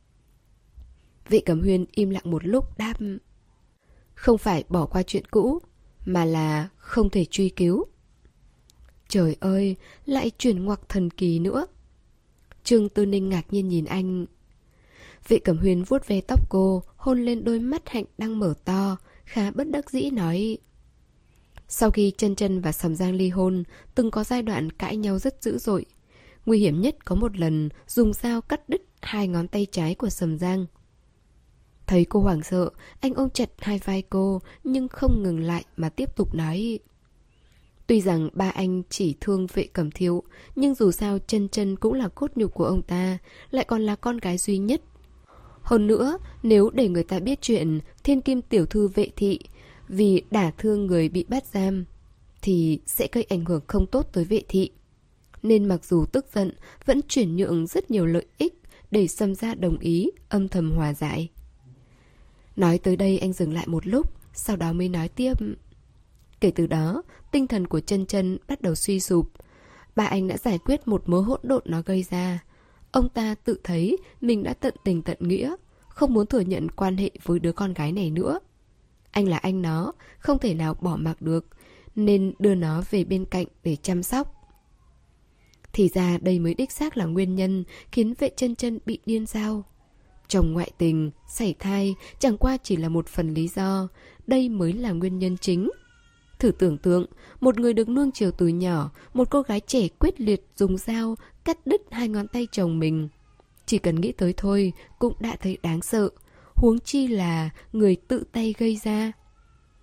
Vệ Cẩm Huyên im lặng một lúc đáp. Không phải bỏ qua chuyện cũ, mà là không thể truy cứu. Trời ơi, lại chuyển ngoặc thần kỳ nữa. Trương Tư Ninh ngạc nhiên nhìn anh. Vệ Cẩm Huyên vuốt ve tóc cô, hôn lên đôi mắt hạnh đang mở to, khá bất đắc dĩ nói. Sau khi Chân Chân và Sầm Giang ly hôn, từng có giai đoạn cãi nhau rất dữ dội. Nguy hiểm nhất có một lần dùng dao cắt đứt hai ngón tay trái của Sầm Giang. Thấy cô hoảng sợ, anh ôm chặt hai vai cô nhưng không ngừng lại mà tiếp tục nói. Tuy rằng ba anh chỉ thương Vệ Cẩm Thiếu, nhưng dù sao Chân Chân cũng là cốt nhục của ông ta, lại còn là con gái duy nhất. Hơn nữa, nếu để người ta biết chuyện Thiên Kim tiểu thư Vệ thị vì đả thương người bị bắt giam, thì sẽ gây ảnh hưởng không tốt tới Vệ thị. Nên mặc dù tức giận, vẫn chuyển nhượng rất nhiều lợi ích để Sầm gia đồng ý, âm thầm hòa giải. Nói tới đây anh dừng lại một lúc, sau đó mới nói tiếp. Kể từ đó, tinh thần của Chân Chân bắt đầu suy sụp. Ba anh đã giải quyết một mớ hỗn độn nó gây ra. Ông ta tự thấy mình đã tận tình tận nghĩa, không muốn thừa nhận quan hệ với đứa con gái này nữa. Anh là anh nó, không thể nào bỏ mặc được, nên đưa nó về bên cạnh để chăm sóc. Thì ra đây mới đích xác là nguyên nhân khiến Vệ Chân Chân bị điên sao. Chồng ngoại tình, sảy thai chẳng qua chỉ là một phần lý do, đây mới là nguyên nhân chính. Thử tưởng tượng, một người được nuông chiều từ nhỏ, một cô gái trẻ quyết liệt dùng dao cắt đứt hai ngón tay chồng mình. Chỉ cần nghĩ tới thôi cũng đã thấy đáng sợ, huống chi là người tự tay gây ra.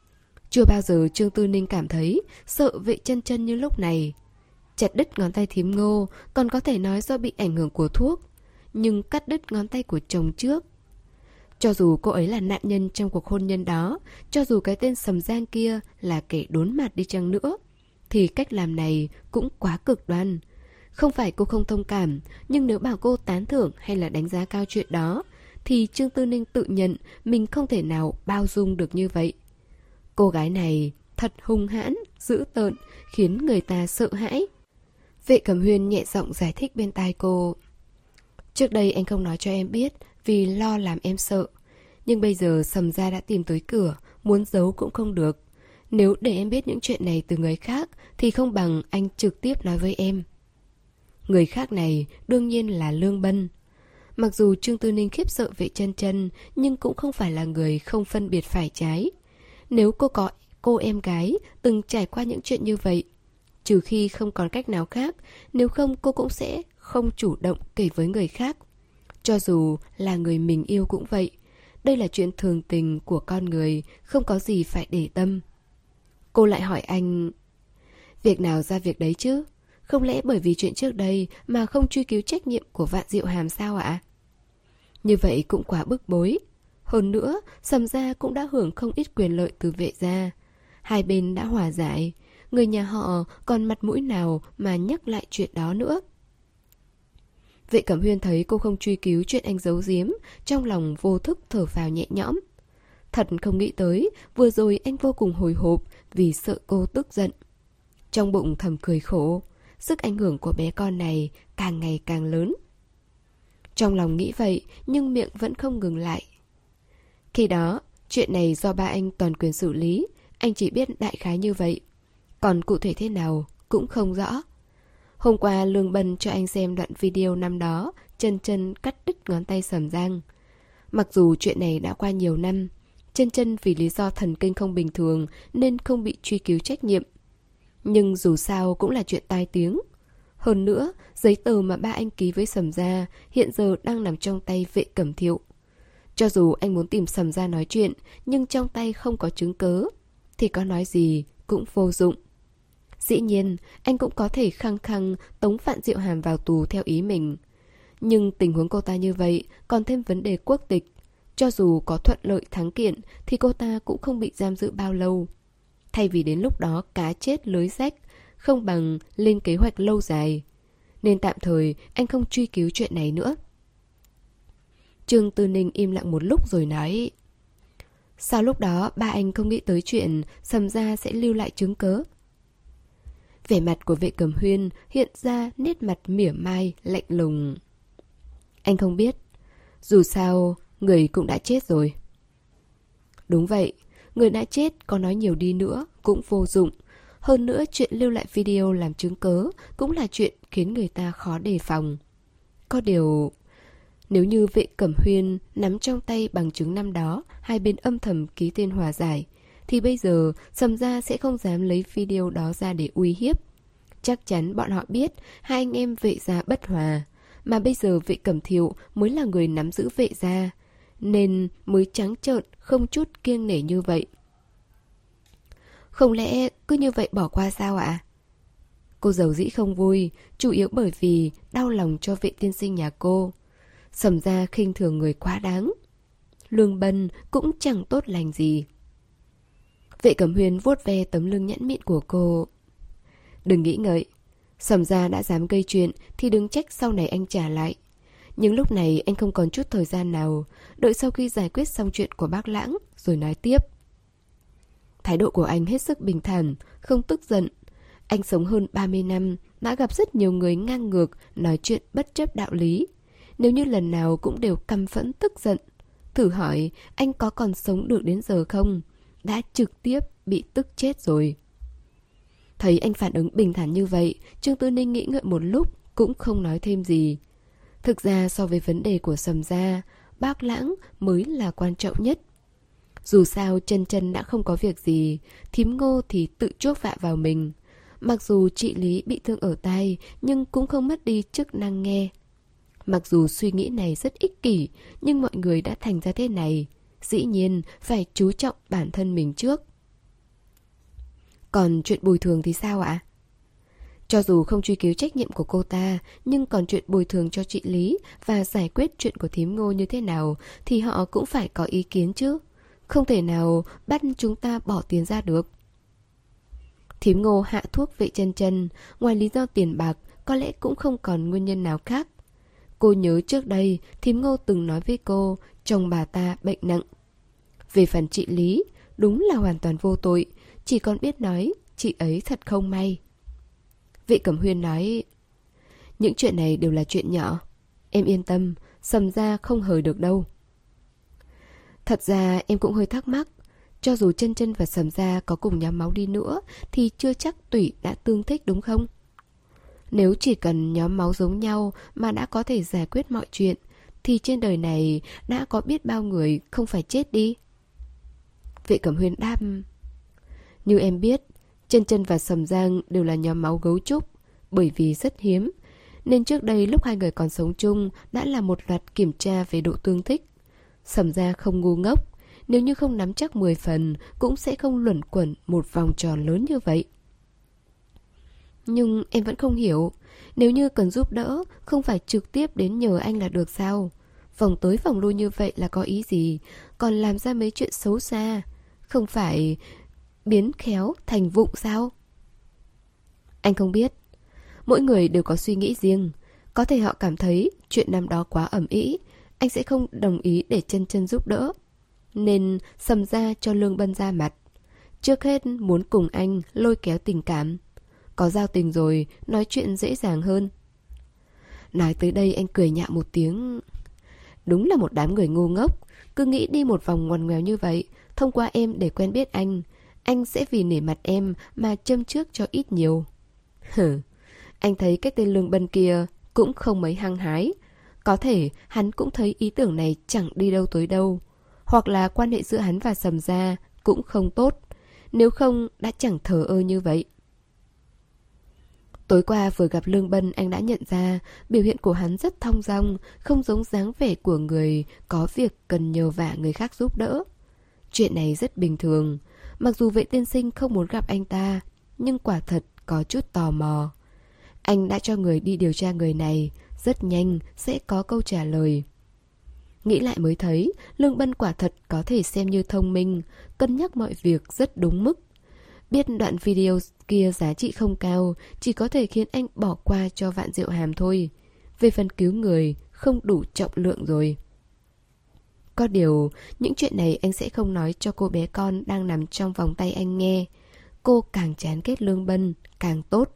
Chưa bao giờ Trương Tư Ninh cảm thấy sợ Vệ Chân Chân như lúc này. Chặt đứt ngón tay thím Ngô còn có thể nói do bị ảnh hưởng của thuốc, nhưng cắt đứt ngón tay của chồng trước. Cho dù cô ấy là nạn nhân trong cuộc hôn nhân đó, cho dù cái tên Sầm Giang kia là kẻ đốn mặt đi chăng nữa, thì cách làm này cũng quá cực đoan. Không phải cô không thông cảm, nhưng nếu bảo cô tán thưởng hay là đánh giá cao chuyện đó, thì Trương Tư Ninh tự nhận mình không thể nào bao dung được như vậy. Cô gái này thật hung hãn, dữ tợn, khiến người ta sợ hãi. Vệ Cẩm Huyên nhẹ giọng giải thích bên tai cô. Trước đây anh không nói cho em biết vì lo làm em sợ. Nhưng bây giờ Sầm gia đã tìm tới cửa, muốn giấu cũng không được. Nếu để em biết những chuyện này từ người khác thì không bằng anh trực tiếp nói với em. Người khác này đương nhiên là Lương Bân. Mặc dù Trương Tư Ninh khiếp sợ Vệ Chân Chân, nhưng cũng không phải là người không phân biệt phải trái. Nếu cô có cô em gái từng trải qua những chuyện như vậy, trừ khi không còn cách nào khác, nếu không cô cũng sẽ không chủ động kể với người khác. Cho dù là người mình yêu cũng vậy. Đây là chuyện thường tình của con người, không có gì phải để tâm. Cô lại hỏi anh, việc nào ra việc đấy chứ? Không lẽ bởi vì chuyện trước đây mà không truy cứu trách nhiệm của Vạn Diệu Hàm sao ạ? Như vậy cũng quá bức bối. Hơn nữa, Sầm gia cũng đã hưởng không ít quyền lợi từ Vệ gia. Hai bên đã hòa giải, người nhà họ còn mặt mũi nào mà nhắc lại chuyện đó nữa. Vệ Cẩm Huyên thấy cô không truy cứu chuyện anh giấu giếm, trong lòng vô thức thở phào nhẹ nhõm. Thật không nghĩ tới, vừa rồi anh vô cùng hồi hộp vì sợ cô tức giận. Trong bụng thầm cười khổ, sức ảnh hưởng của bé con này càng ngày càng lớn. Trong lòng nghĩ vậy, nhưng miệng vẫn không ngừng lại. Khi đó, chuyện này do ba anh toàn quyền xử lý, anh chỉ biết đại khái như vậy. Còn cụ thể thế nào cũng không rõ. Hôm qua Lương Bân cho anh xem đoạn video năm đó Chân Chân cắt đứt ngón tay Sầm Giang. Mặc dù chuyện này đã qua nhiều năm, Chân Chân vì lý do thần kinh không bình thường nên không bị truy cứu trách nhiệm. Nhưng dù sao cũng là chuyện tai tiếng. Hơn nữa, giấy tờ mà ba anh ký với Sầm gia hiện giờ đang nằm trong tay Vệ Cẩm Thiệu. Cho dù anh muốn tìm Sầm gia nói chuyện, nhưng trong tay không có chứng cớ, thì có nói gì cũng vô dụng. Dĩ nhiên, anh cũng có thể khăng khăng tống Vạn Diệu Hàm vào tù theo ý mình. Nhưng tình huống cô ta như vậy, còn thêm vấn đề quốc tịch. Cho dù có thuận lợi thắng kiện, thì cô ta cũng không bị giam giữ bao lâu. Thay vì đến lúc đó cá chết lưới rách, không bằng lên kế hoạch lâu dài. Nên tạm thời anh không truy cứu chuyện này nữa. Trương Tư Ninh im lặng một lúc rồi nói, sao lúc đó ba anh không nghĩ tới chuyện Sầm gia sẽ lưu lại chứng cớ? Vẻ mặt của Vệ Cẩm Huyên hiện ra nét mặt mỉa mai, lạnh lùng. Anh không biết. Dù sao, người cũng đã chết rồi. Đúng vậy, người đã chết có nói nhiều đi nữa cũng vô dụng. Hơn nữa chuyện lưu lại video làm chứng cớ cũng là chuyện khiến người ta khó đề phòng. Có điều, nếu như Vệ Cẩm Huyên nắm trong tay bằng chứng năm đó hai bên âm thầm ký tên hòa giải, thì bây giờ Sầm gia sẽ không dám lấy video đó ra để uy hiếp. Chắc chắn bọn họ biết hai anh em Vệ gia bất hòa, mà bây giờ Vệ Cẩm Thiệu mới là người nắm giữ Vệ gia, nên mới trắng trợn không chút kiêng nể như vậy. Không lẽ cứ như vậy bỏ qua sao ạ? Cô giàu dĩ không vui, chủ yếu bởi vì đau lòng cho Vệ tiên sinh nhà cô. Sầm gia khinh thường người quá đáng. Lương Bân cũng chẳng tốt lành gì. Vệ Cẩm Huyên vuốt ve tấm lưng nhẵn mịn của cô. Đừng nghĩ ngợi, Sầm gia đã dám gây chuyện thì đừng trách sau này anh trả lại. Nhưng lúc này anh không còn chút thời gian nào, đợi sau khi giải quyết xong chuyện của bác Lãng rồi nói tiếp. Thái độ của anh hết sức bình thản, không tức giận. Anh sống hơn ba mươi năm, đã gặp rất nhiều người ngang ngược, nói chuyện bất chấp đạo lý. Nếu như lần nào cũng đều căm phẫn tức giận, thử hỏi anh có còn sống được đến giờ không? Đã trực tiếp bị tức chết rồi. Thấy anh phản ứng bình thản như vậy, Trương Tư Ninh nghĩ ngợi một lúc cũng không nói thêm gì. Thực ra so với vấn đề của Sầm gia, bác Lãng mới là quan trọng nhất. Dù sao Chân Chân đã không có việc gì, thím Ngô thì tự chuốc vạ vào mình. Mặc dù chị Lý bị thương ở tai, nhưng cũng không mất đi chức năng nghe. Mặc dù suy nghĩ này rất ích kỷ, nhưng mọi người đã thành ra thế này, dĩ nhiên phải chú trọng bản thân mình trước. Còn chuyện bồi thường thì sao ạ? Cho dù không truy cứu trách nhiệm của cô ta, nhưng còn chuyện bồi thường cho chị Lý và giải quyết chuyện của thím Ngô như thế nào thì họ cũng phải có ý kiến chứ. Không thể nào bắt chúng ta bỏ tiền ra được. Thím Ngô hạ thuốc vệ chân chân, ngoài lý do tiền bạc, có lẽ cũng không còn nguyên nhân nào khác. Cô nhớ trước đây, thím Ngô từng nói với cô, chồng bà ta bệnh nặng. Về phần chị Lý, đúng là hoàn toàn vô tội, chỉ còn biết nói, chị ấy thật không may. Vệ Cẩm Huyên nói, những chuyện này đều là chuyện nhỏ. Em yên tâm, Sầm gia không hời được đâu. Thật ra em cũng hơi thắc mắc, cho dù Chân Chân và Sầm gia có cùng nhóm máu đi nữa thì chưa chắc Tủy đã tương thích đúng không? Nếu chỉ cần nhóm máu giống nhau mà đã có thể giải quyết mọi chuyện thì trên đời này đã có biết bao người không phải chết đi. Vệ Cẩm Huyên đáp, như em biết, Chân Chân và Sầm Giang đều là nhóm máu gấu trúc, bởi vì rất hiếm, nên trước đây lúc hai người còn sống chung đã là một loạt kiểm tra về độ tương thích. Sầm Giang không ngu ngốc, nếu như không nắm chắc mười phần cũng sẽ không luẩn quẩn một vòng tròn lớn như vậy. Nhưng em vẫn không hiểu, nếu như cần giúp đỡ, không phải trực tiếp đến nhờ anh là được sao? Vòng tới vòng lui như vậy là có ý gì? Còn làm ra mấy chuyện xấu xa, không phải biến khéo thành vụng sao? Anh không biết. Mỗi người đều có suy nghĩ riêng. Có thể họ cảm thấy chuyện năm đó quá ầm ĩ, anh sẽ không đồng ý để Chân Chân giúp đỡ, nên Sầm gia cho Lương Bân ra mặt. Trước hết muốn cùng anh lôi kéo tình cảm. Có giao tình rồi, nói chuyện dễ dàng hơn. Nói tới đây anh cười nhạo một tiếng. Đúng là một đám người ngu ngốc, cứ nghĩ đi một vòng ngoằn ngoèo như vậy, thông qua em để quen biết anh. Anh sẽ vì nể mặt em mà châm trước cho ít nhiều. Hừ, anh thấy cái tên Lương Bân kia cũng không mấy hăng hái. Có thể hắn cũng thấy ý tưởng này chẳng đi đâu tới đâu. Hoặc là quan hệ giữa hắn và Sầm gia cũng không tốt. Nếu không đã chẳng thờ ơ như vậy. Tối qua vừa gặp Lương Bân, anh đã nhận ra biểu hiện của hắn rất thong dong, không giống dáng vẻ của người có việc cần nhờ vả người khác giúp đỡ. Chuyện này rất bình thường. Mặc dù Vệ tiên sinh không muốn gặp anh ta, nhưng quả thật có chút tò mò. Anh đã cho người đi điều tra người này, rất nhanh sẽ có câu trả lời. Nghĩ lại mới thấy, Lương Bân quả thật có thể xem như thông minh, cân nhắc mọi việc rất đúng mức. Biết đoạn video kia giá trị không cao, chỉ có thể khiến anh bỏ qua cho Vạn Diệu Hàm thôi. Về phần cứu người, không đủ trọng lượng rồi. Có điều, những chuyện này anh sẽ không nói cho cô bé con đang nằm trong vòng tay anh nghe. Cô càng chán ghét Lương Bân, càng tốt.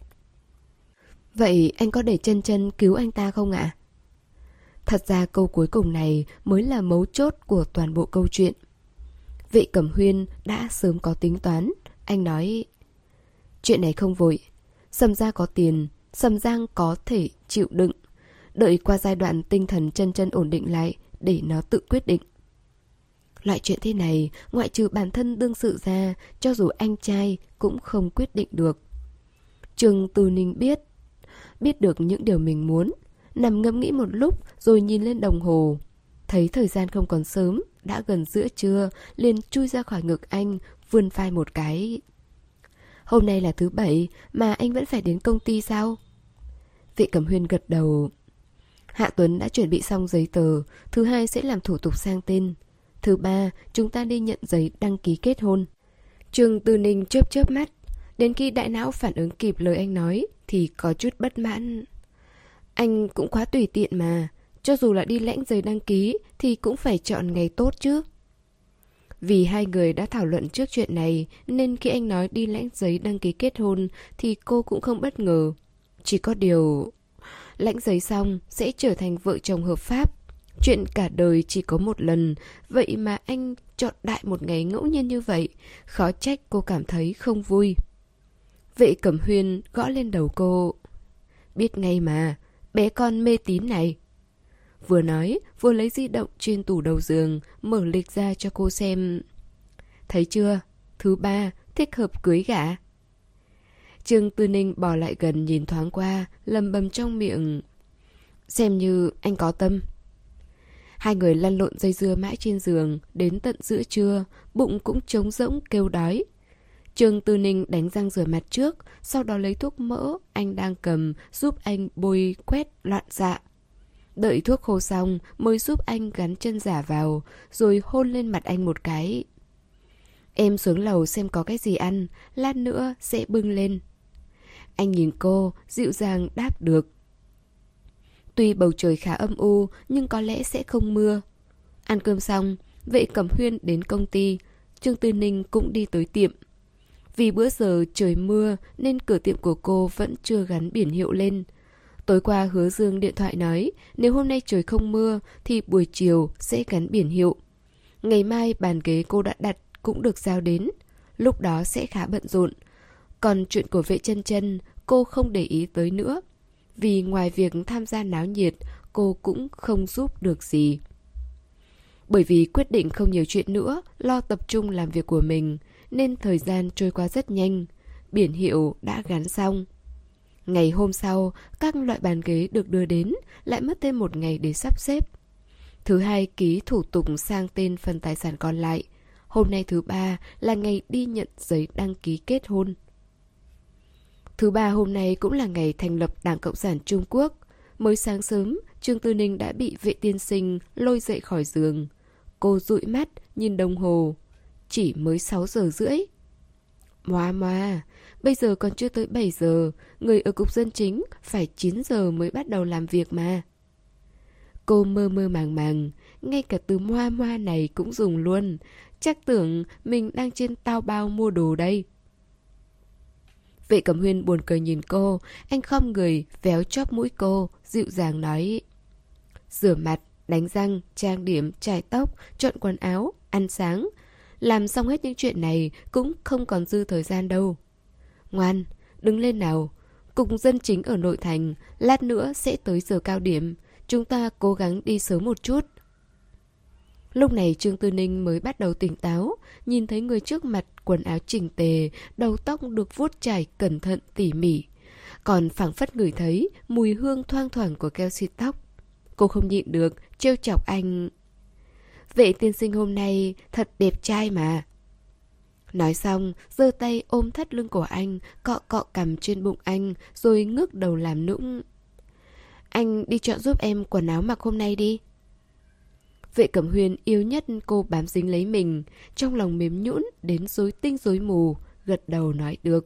Vậy anh có để Chân Chân cứu anh ta không ạ? Thật ra câu cuối cùng này mới là mấu chốt của toàn bộ câu chuyện. Vệ Cẩm Huyên đã sớm có tính toán. Anh nói, chuyện này không vội. Sầm gia có tiền, Sầm Giang có thể chịu đựng. Đợi qua giai đoạn tinh thần Chân Chân ổn định lại để nó tự quyết định. Loại chuyện thế này, ngoại trừ bản thân đương sự ra, cho dù anh trai cũng không quyết định được. Trương Tư Ninh biết, biết được những điều mình muốn, nằm ngẫm nghĩ một lúc rồi nhìn lên đồng hồ. Thấy thời gian không còn sớm, đã gần giữa trưa, liền chui ra khỏi ngực anh, vươn vai một cái. Hôm nay là thứ bảy, mà anh vẫn phải đến công ty sao? Vệ Cẩm Huyên gật đầu. Hạ Tuấn đã chuẩn bị xong giấy tờ, thứ hai sẽ làm thủ tục sang tên. Thứ ba, chúng ta đi nhận giấy đăng ký kết hôn. Trương Tư Ninh chớp chớp mắt, đến khi đại não phản ứng kịp lời anh nói thì có chút bất mãn. Anh cũng quá tùy tiện mà, cho dù là đi lãnh giấy đăng ký thì cũng phải chọn ngày tốt chứ. Vì hai người đã thảo luận trước chuyện này nên khi anh nói đi lãnh giấy đăng ký kết hôn thì cô cũng không bất ngờ. Chỉ có điều, lãnh giấy xong sẽ trở thành vợ chồng hợp pháp. Chuyện cả đời chỉ có một lần, vậy mà anh chọn đại một ngày ngẫu nhiên như vậy, khó trách cô cảm thấy không vui. Vệ Cẩm Huyên gõ lên đầu cô. Biết ngay mà, bé con mê tín này. Vừa nói, vừa lấy di động trên tủ đầu giường, mở lịch ra cho cô xem. Thấy chưa? Thứ ba, thích hợp cưới gả. Trương Tư Ninh bò lại gần nhìn thoáng qua, lầm bầm trong miệng. Xem như anh có tâm. Hai người lăn lộn dây dưa mãi trên giường, đến tận giữa trưa, bụng cũng trống rỗng kêu đói. Trương Tư Ninh đánh răng rửa mặt trước, sau đó lấy thuốc mỡ anh đang cầm giúp anh bôi quét loạn xạ. Đợi thuốc khô xong mới giúp anh gắn chân giả vào, rồi hôn lên mặt anh một cái. Em xuống lầu xem có cái gì ăn, lát nữa sẽ bưng lên. Anh nhìn cô, dịu dàng đáp được. Tuy bầu trời khá âm u, nhưng có lẽ sẽ không mưa. Ăn cơm xong, Vệ Cẩm Huyên đến công ty, Trương Tư Ninh cũng đi tới tiệm. Vì bữa giờ trời mưa nên cửa tiệm của cô vẫn chưa gắn biển hiệu lên. Tối qua Hứa Dương điện thoại nói nếu hôm nay trời không mưa thì buổi chiều sẽ gắn biển hiệu. Ngày mai bàn ghế cô đã đặt cũng được giao đến, lúc đó sẽ khá bận rộn. Còn chuyện của Vệ Chân Chân cô không để ý tới nữa, vì ngoài việc tham gia náo nhiệt cô cũng không giúp được gì. Bởi vì quyết định không nhiều chuyện nữa, lo tập trung làm việc của mình, nên thời gian trôi qua rất nhanh. Biển hiệu đã gắn xong. Ngày hôm sau, các loại bàn ghế được đưa đến, lại mất thêm một ngày để sắp xếp. Thứ hai ký thủ tục sang tên phần tài sản còn lại. Hôm nay thứ ba là ngày đi nhận giấy đăng ký kết hôn. Thứ ba hôm nay cũng là ngày thành lập Đảng Cộng sản Trung Quốc. Mới sáng sớm, Trương Tư Ninh đã bị Vệ tiên sinh lôi dậy khỏi giường. Cô dụi mắt, nhìn đồng hồ. Chỉ mới sáu giờ rưỡi. Moa moa, bây giờ còn chưa tới bảy giờ, người ở cục dân chính phải chín giờ mới bắt đầu làm việc mà. Cô mơ mơ màng màng, ngay cả từ moa moa này cũng dùng luôn. Chắc tưởng mình đang trên tao bao mua đồ đây. Vệ Cẩm Huyên buồn cười nhìn cô, anh khom người véo chóp mũi cô, dịu dàng nói: rửa mặt, đánh răng, trang điểm, chải tóc, chọn quần áo, ăn sáng. Làm xong hết những chuyện này cũng không còn dư thời gian đâu. Ngoan, đứng lên nào. Cục dân chính ở nội thành, lát nữa sẽ tới giờ cao điểm. Chúng ta cố gắng đi sớm một chút. Lúc này Trương Tư Ninh mới bắt đầu tỉnh táo, nhìn thấy người trước mặt quần áo chỉnh tề, đầu tóc được vuốt chải cẩn thận tỉ mỉ. Còn phảng phất ngửi thấy mùi hương thoang thoảng của keo xịt tóc. Cô không nhịn được, trêu chọc anh: Vệ tiên sinh hôm nay thật đẹp trai mà. Nói xong, giơ tay ôm thắt lưng của anh, cọ cọ cằm trên bụng anh, rồi ngước đầu làm nũng: anh đi chọn giúp em quần áo mặc hôm nay đi. Vệ Cẩm Huyên yêu nhất cô bám dính lấy mình, trong lòng mềm nhũn đến rối tinh rối mù, gật đầu nói được.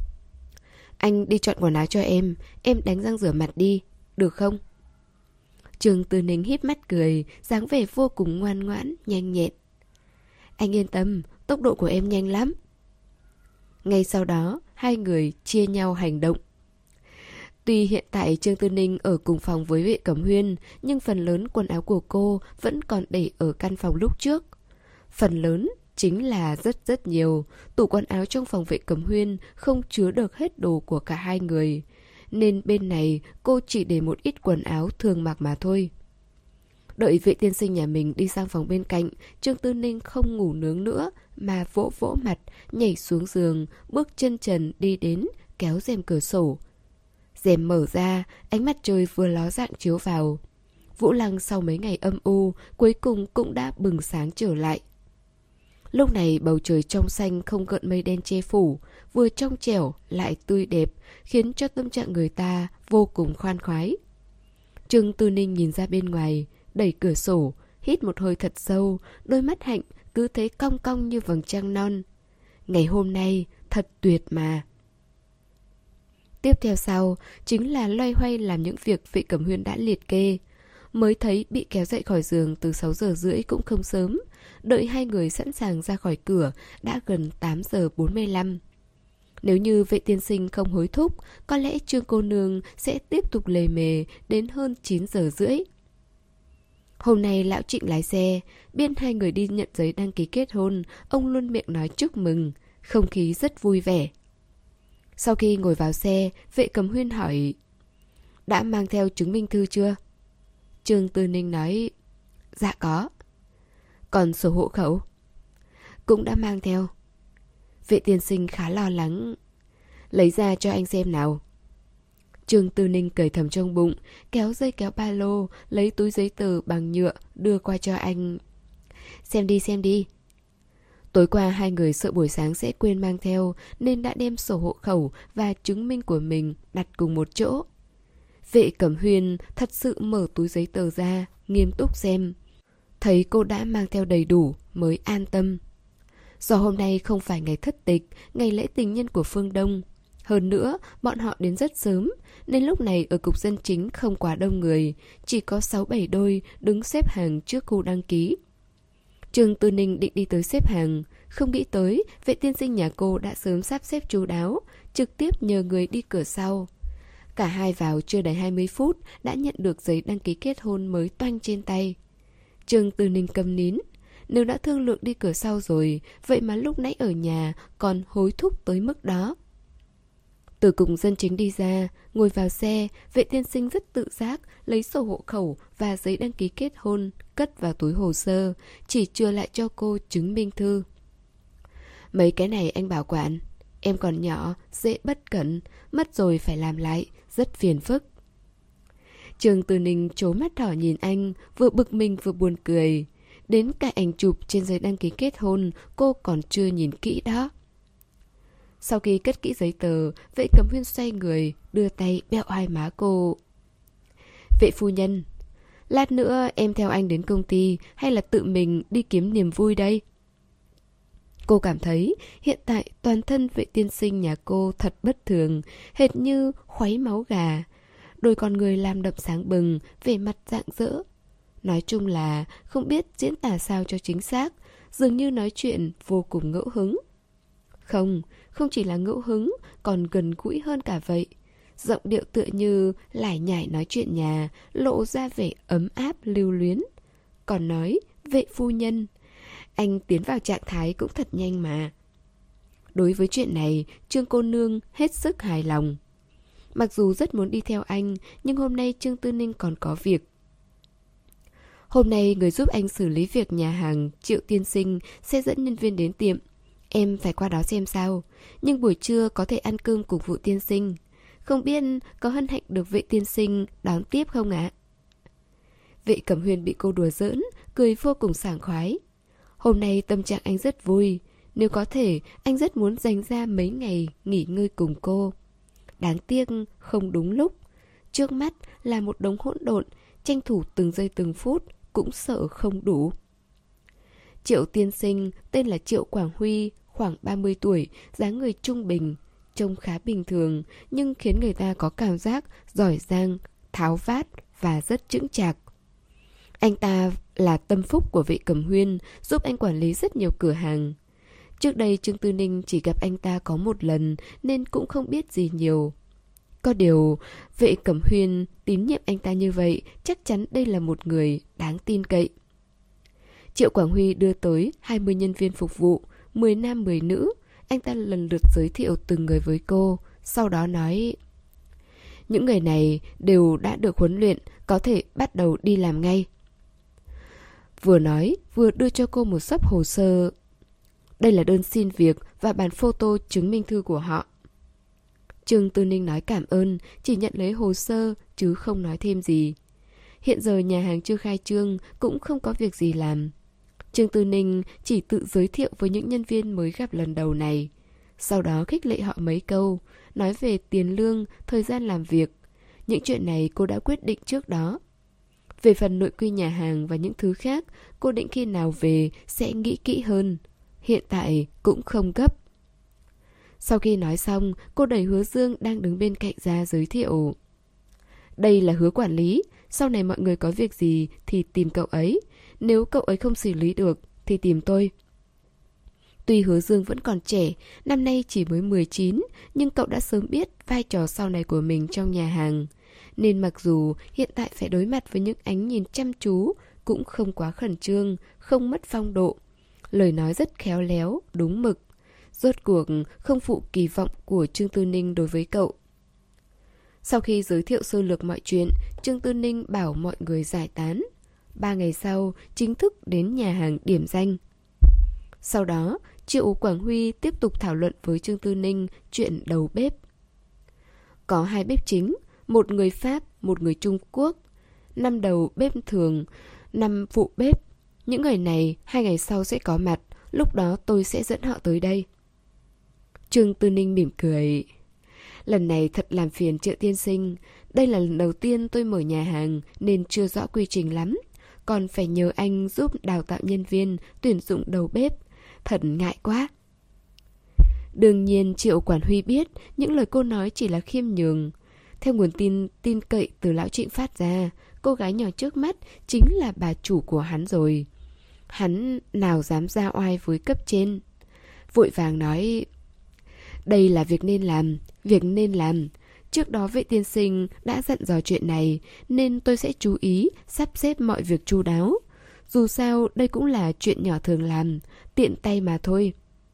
Anh đi chọn quần áo cho em, em đánh răng rửa mặt đi, được không? Trương Tư Ninh híp mắt cười, dáng vẻ vô cùng ngoan ngoãn, nhanh nhẹn. Anh yên tâm, tốc độ của em nhanh lắm. Ngay sau đó, hai người chia nhau hành động. Tuy hiện tại Trương Tư Ninh ở cùng phòng với Vệ Cẩm Huyên, nhưng phần lớn quần áo của cô vẫn còn để ở căn phòng lúc trước. Phần lớn chính là rất rất nhiều, tủ quần áo trong phòng Vệ Cẩm Huyên không chứa được hết đồ của cả hai người, nên bên này cô chỉ để một ít quần áo thường mặc mà thôi. Đợi Vệ tiên sinh nhà mình đi sang phòng bên cạnh, Trương Tư Ninh không ngủ nướng nữa mà vỗ vỗ mặt, nhảy xuống giường, bước chân trần đi đến, kéo rèm cửa sổ. Rèm mở ra, ánh mặt trời vừa ló dạng chiếu vào. Vũ Lăng sau mấy ngày âm u, cuối cùng cũng đã bừng sáng trở lại. Lúc này bầu trời trong xanh không gợn mây đen che phủ, vừa trong trẻo lại tươi đẹp, khiến cho tâm trạng người ta vô cùng khoan khoái. Trương Tư Ninh nhìn ra bên ngoài, đẩy cửa sổ, hít một hơi thật sâu, đôi mắt hạnh cứ thế cong cong như vầng trăng non. Ngày hôm nay thật tuyệt mà. Tiếp theo sau chính là loay hoay làm những việc Vệ Cẩm Huyên đã liệt kê. Mới thấy bị kéo dậy khỏi giường từ sáu giờ rưỡi cũng không sớm. Đợi hai người sẵn sàng ra khỏi cửa đã gần tám giờ bốn mươi lăm. Nếu như Vệ tiên sinh không hối thúc, có lẽ Trương cô nương sẽ tiếp tục lề mề đến hơn chín giờ rưỡi. Hôm nay lão Trịnh lái xe, biết hai người đi nhận giấy đăng ký kết hôn, ông luôn miệng nói chúc mừng, không khí rất vui vẻ. Sau khi ngồi vào xe, Vệ Cẩm Huyên hỏi: đã mang theo chứng minh thư chưa? Trương Tư Ninh nói: dạ có. Còn sổ hộ khẩu? Cũng đã mang theo. Vệ tiên sinh khá lo lắng: lấy ra cho anh xem nào. Trương Tư Ninh cười thầm trong bụng, kéo dây kéo ba lô, lấy túi giấy tờ bằng nhựa đưa qua cho anh. Xem đi xem đi. Tối qua hai người sợ buổi sáng sẽ quên mang theo nên đã đem sổ hộ khẩu và chứng minh của mình đặt cùng một chỗ. Vệ Cẩm Huyên thật sự mở túi giấy tờ ra, nghiêm túc xem. Thấy cô đã mang theo đầy đủ mới an tâm. Do hôm nay không phải ngày thất tịch, ngày lễ tình nhân của phương Đông. Hơn nữa, bọn họ đến rất sớm, nên lúc này ở cục dân chính không quá đông người, chỉ có sáu bảy đôi đứng xếp hàng trước khu đăng ký. Trương Tư Ninh định đi tới xếp hàng, không nghĩ tới vệ tiên sinh nhà cô đã sớm sắp xếp chu đáo, trực tiếp nhờ người đi cửa sau. Cả hai vào chưa đầy hai mươi phút đã nhận được giấy đăng ký kết hôn mới toanh trên tay. Trương Tư Ninh câm nín. Nếu đã thương lượng đi cửa sau rồi, vậy mà lúc nãy ở nhà còn hối thúc tới mức đó. Từ cục dân chính đi ra, ngồi vào xe, vệ tiên sinh rất tự giác lấy sổ hộ khẩu và giấy đăng ký kết hôn, cất vào túi hồ sơ, chỉ chừa lại cho cô chứng minh thư. Mấy cái này anh bảo quản, em còn nhỏ, dễ bất cẩn, mất rồi phải làm lại, rất phiền phức. Trương Tư Ninh trố mắt đỏ nhìn anh, vừa bực mình vừa buồn cười. Đến cả ảnh chụp trên giấy đăng ký kết hôn cô còn chưa nhìn kỹ đó. Sau khi cất kỹ giấy tờ, vệ Cẩm Huyên xoay người, đưa tay bẹo hai má cô. Vệ phu nhân, lát nữa em theo anh đến công ty hay là tự mình đi kiếm niềm vui đây? Cô cảm thấy hiện tại toàn thân vệ tiên sinh nhà cô thật bất thường, hệt như khuấy máu gà. Đôi con người làm đậm sáng bừng, vẻ mặt rạng rỡ. Nói chung là không biết diễn tả sao cho chính xác, dường như nói chuyện vô cùng ngẫu hứng. Không, không chỉ là ngẫu hứng, còn gần gũi hơn cả vậy. Giọng điệu tựa như lải nhải nói chuyện nhà, lộ ra vẻ ấm áp lưu luyến. Còn nói, vệ phu nhân, anh tiến vào trạng thái cũng thật nhanh mà. Đối với chuyện này, Trương cô nương hết sức hài lòng. Mặc dù rất muốn đi theo anh, nhưng hôm nay Trương Tư Ninh còn có việc. Hôm nay người giúp anh xử lý việc nhà hàng Triệu tiên sinh sẽ dẫn nhân viên đến tiệm. Em phải qua đó xem sao. Nhưng buổi trưa có thể ăn cơm cùng vụ tiên sinh. Không biết có hân hạnh được vệ tiên sinh đón tiếp không ạ? Vệ Cẩm Huyên bị cô đùa giỡn, cười vô cùng sảng khoái. Hôm nay tâm trạng anh rất vui. Nếu có thể, anh rất muốn dành ra mấy ngày nghỉ ngơi cùng cô. Đáng tiếc không đúng lúc. Trước mắt là một đống hỗn độn, tranh thủ từng giây từng phút cũng sợ không đủ. Triệu tiên sinh tên là Triệu Quảng Huy, khoảng ba mươi tuổi, dáng người trung bình, trông khá bình thường nhưng khiến người ta có cảm giác giỏi giang, tháo vát và rất chững chạc. Anh ta là tâm phúc của vệ Cẩm Huyên, giúp anh quản lý rất nhiều cửa hàng. Trước đây Trương Tư Ninh chỉ gặp anh ta có một lần nên cũng không biết gì nhiều. Có điều, vệ Cẩm Huyên tín nhiệm anh ta như vậy, chắc chắn đây là một người đáng tin cậy. Triệu Quảng Huy đưa tới hai mươi nhân viên phục vụ, mười nam mười nữ. Anh ta lần lượt giới thiệu từng người với cô, sau đó nói: những người này đều đã được huấn luyện, có thể bắt đầu đi làm ngay. Vừa nói, vừa đưa cho cô một xấp hồ sơ. Đây là đơn xin việc và bản photo chứng minh thư của họ. Trương Tư Ninh nói cảm ơn, chỉ nhận lấy hồ sơ chứ không nói thêm gì. Hiện giờ nhà hàng chưa khai trương, cũng không có việc gì làm. Trương Tư Ninh chỉ tự giới thiệu với những nhân viên mới gặp lần đầu này. Sau đó khích lệ họ mấy câu, nói về tiền lương, thời gian làm việc. Những chuyện này cô đã quyết định trước đó. Về phần nội quy nhà hàng và những thứ khác, cô định khi nào về sẽ nghĩ kỹ hơn. Hiện tại cũng không gấp. Sau khi nói xong, cô đẩy Hứa Dương đang đứng bên cạnh ra giới thiệu. Đây là Hứa quản lý, sau này mọi người có việc gì thì tìm cậu ấy. Nếu cậu ấy không xử lý được thì tìm tôi. Tuy Hứa Dương vẫn còn trẻ, năm nay chỉ mới mười chín, nhưng cậu đã sớm biết vai trò sau này của mình trong nhà hàng. Nên mặc dù hiện tại phải đối mặt với những ánh nhìn chăm chú, cũng không quá khẩn trương, không mất phong độ. Lời nói rất khéo léo, đúng mực. Rốt cuộc không phụ kỳ vọng của Trương Tư Ninh đối với cậu. Sau khi giới thiệu sơ lược mọi chuyện, Trương Tư Ninh bảo mọi người giải tán. Ba ngày sau, chính thức đến nhà hàng điểm danh. Sau đó, Triệu Quảng Huy tiếp tục thảo luận với Trương Tư Ninh chuyện đầu bếp. Có hai bếp chính, một người Pháp, một người Trung Quốc. Năm đầu bếp thường, năm phụ bếp. Những người này hai ngày sau sẽ có mặt, lúc đó tôi sẽ dẫn họ tới đây. Trương Tư Ninh mỉm cười. Lần này thật làm phiền Triệu tiên sinh. Đây là lần đầu tiên tôi mở nhà hàng nên chưa rõ quy trình lắm. Còn phải nhờ anh giúp đào tạo nhân viên, tuyển dụng đầu bếp. Thật ngại quá. Đương nhiên Triệu Quản Huy biết những lời cô nói chỉ là khiêm nhường. Theo nguồn tin tin cậy từ lão Trịnh phát ra, cô gái nhỏ trước mắt chính là bà chủ của hắn rồi. Hắn nào dám ra oai với cấp trên. Vội vàng nói: đây là việc nên làm, việc nên làm. Trước đó Vệ tiên sinh đã dặn dò chuyện này, nên tôi sẽ chú ý sắp xếp mọi việc chu đáo. Dù sao đây cũng là chuyện nhỏ thường làm, tiện tay mà thôi.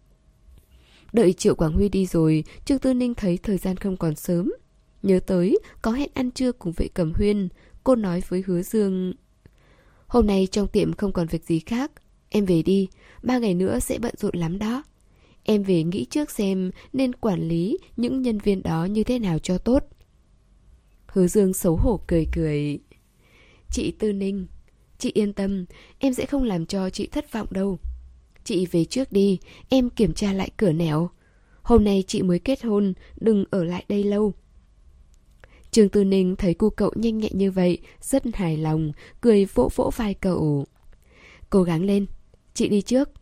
Đợi Triệu Quảng Huy đi rồi, Trương Tư Ninh thấy thời gian không còn sớm. Nhớ tới có hẹn ăn trưa cùng Vệ Cẩm Huyên, cô nói với Hứa Dương: hôm nay trong tiệm không còn việc gì khác, em về đi, ba ngày nữa sẽ bận rộn lắm đó. Em về nghĩ trước xem nên quản lý những nhân viên đó như thế nào cho tốt. Hứa Dương xấu hổ cười cười. Chị Tư Ninh, chị yên tâm, em sẽ không làm cho chị thất vọng đâu. Chị về trước đi, em kiểm tra lại cửa nẻo. Hôm nay chị mới kết hôn, đừng ở lại đây lâu. Trương Tư Ninh thấy cô cậu nhanh nhẹn như vậy, rất hài lòng, cười vỗ vỗ vai cậu. Cố gắng lên, chị đi trước.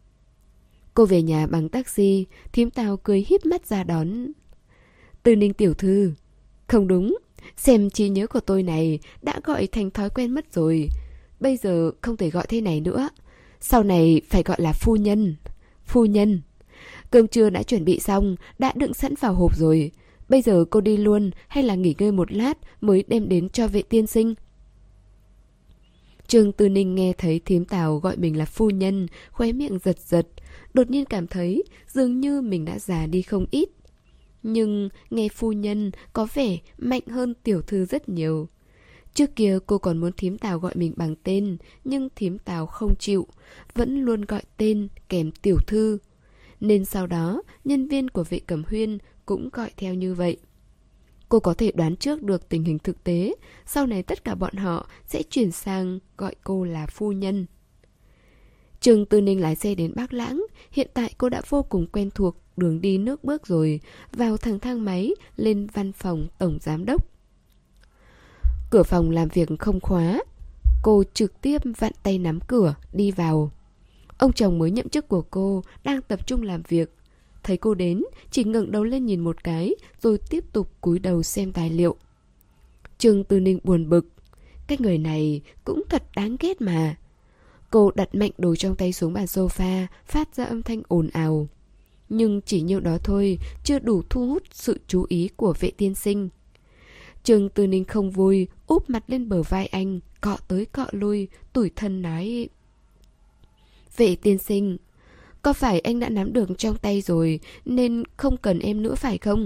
Cô về nhà bằng taxi, thím Tào cười híp mắt ra đón. Tư Ninh tiểu thư. Không đúng, xem trí nhớ của tôi này đã gọi thành thói quen mất rồi. Bây giờ không thể gọi thế này nữa. Sau này phải gọi là phu nhân. Phu nhân. Cơm trưa đã chuẩn bị xong, đã đựng sẵn vào hộp rồi. Bây giờ cô đi luôn hay là nghỉ ngơi một lát mới đem đến cho Vệ tiên sinh? Trương Tư Ninh nghe thấy thím Tào gọi mình là phu nhân, khóe miệng giật giật. Đột nhiên cảm thấy dường như mình đã già đi không ít. Nhưng nghe phu nhân có vẻ mạnh hơn tiểu thư rất nhiều. Trước kia cô còn muốn thím Tào gọi mình bằng tên, nhưng thím Tào không chịu, vẫn luôn gọi tên kèm tiểu thư. Nên sau đó nhân viên của Vệ Cẩm Huyên cũng gọi theo như vậy. Cô có thể đoán trước được tình hình thực tế, sau này tất cả bọn họ sẽ chuyển sang gọi cô là phu nhân. Trương Tư Ninh lái xe đến Bắc Lãng, hiện tại cô đã vô cùng quen thuộc đường đi nước bước rồi, vào thang thang máy lên văn phòng tổng giám đốc. Cửa phòng làm việc không khóa, cô trực tiếp vặn tay nắm cửa đi vào. Ông chồng mới nhậm chức của cô đang tập trung làm việc, thấy cô đến chỉ ngẩng đầu lên nhìn một cái rồi tiếp tục cúi đầu xem tài liệu. Trương Tư Ninh buồn bực, cái người này cũng thật đáng ghét mà. Cô đặt mạnh đồ trong tay xuống bàn sofa, phát ra âm thanh ồn ào. Nhưng chỉ nhiêu đó thôi, chưa đủ thu hút sự chú ý của Vệ tiên sinh. Trương Tư Ninh không vui, úp mặt lên bờ vai anh, cọ tới cọ lui, tủi thân nói: Vệ tiên sinh, có phải anh đã nắm được trong tay rồi nên không cần em nữa phải không?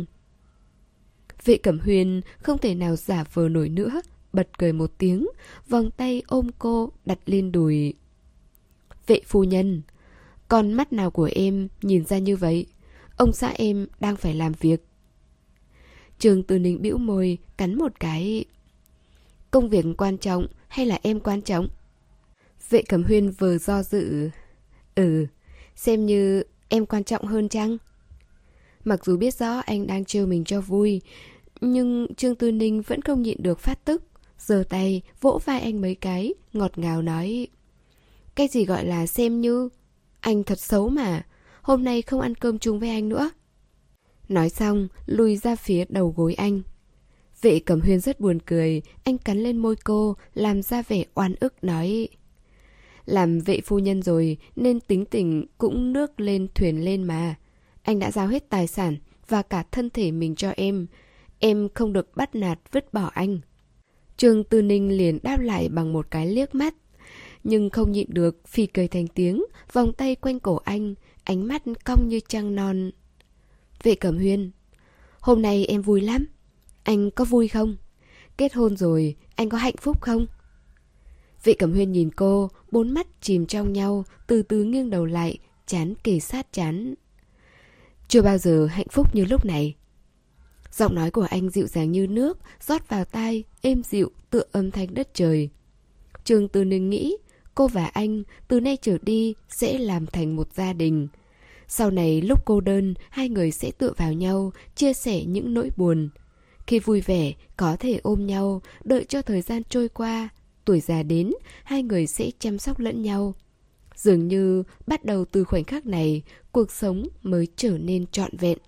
Vệ Cẩm Huyên không thể nào giả vờ nổi nữa, bật cười một tiếng, vòng tay ôm cô đặt lên đùi. Vệ phu nhân, con mắt nào của em nhìn ra như vậy? Ông xã em đang phải làm việc. Trương Tư Ninh bĩu môi, cắn một cái. Công việc quan trọng hay là em quan trọng? Vệ Cẩm Huyên vừa do dự. Ừ, xem như em quan trọng hơn chăng? Mặc dù biết rõ anh đang trêu mình cho vui, nhưng Trương Tư Ninh vẫn không nhịn được phát tức, giơ tay vỗ vai anh mấy cái, ngọt ngào nói: Cái gì gọi là xem như? Anh thật xấu mà, hôm nay không ăn cơm chung với anh nữa. Nói xong, lùi ra phía đầu gối anh. Vệ Cẩm Huyên rất buồn cười, anh cắn lên môi cô, làm ra vẻ oan ức nói: Làm vệ phu nhân rồi nên tính tình cũng nước lên thuyền lên mà. Anh đã giao hết tài sản và cả thân thể mình cho em. Em không được bắt nạt vứt bỏ anh. Trương Tư Ninh liền đáp lại bằng một cái liếc mắt, nhưng không nhịn được phì cười thành tiếng, vòng tay quanh cổ anh, ánh mắt cong như trăng non. Vệ Cẩm Huyên, hôm nay em vui lắm. Anh có vui không? Kết hôn rồi, anh có hạnh phúc không? Vệ Cẩm Huyên nhìn cô, bốn mắt chìm trong nhau, từ từ nghiêng đầu lại, trán kề sát trán. Chưa bao giờ hạnh phúc như lúc này. Giọng nói của anh dịu dàng như nước, rót vào tai, êm dịu, tựa âm thanh đất trời. Trương Tư Ninh nghĩ, cô và anh từ nay trở đi sẽ làm thành một gia đình. Sau này lúc cô đơn, hai người sẽ tựa vào nhau, chia sẻ những nỗi buồn. Khi vui vẻ, có thể ôm nhau, đợi cho thời gian trôi qua. Tuổi già đến, hai người sẽ chăm sóc lẫn nhau. Dường như bắt đầu từ khoảnh khắc này, cuộc sống mới trở nên trọn vẹn.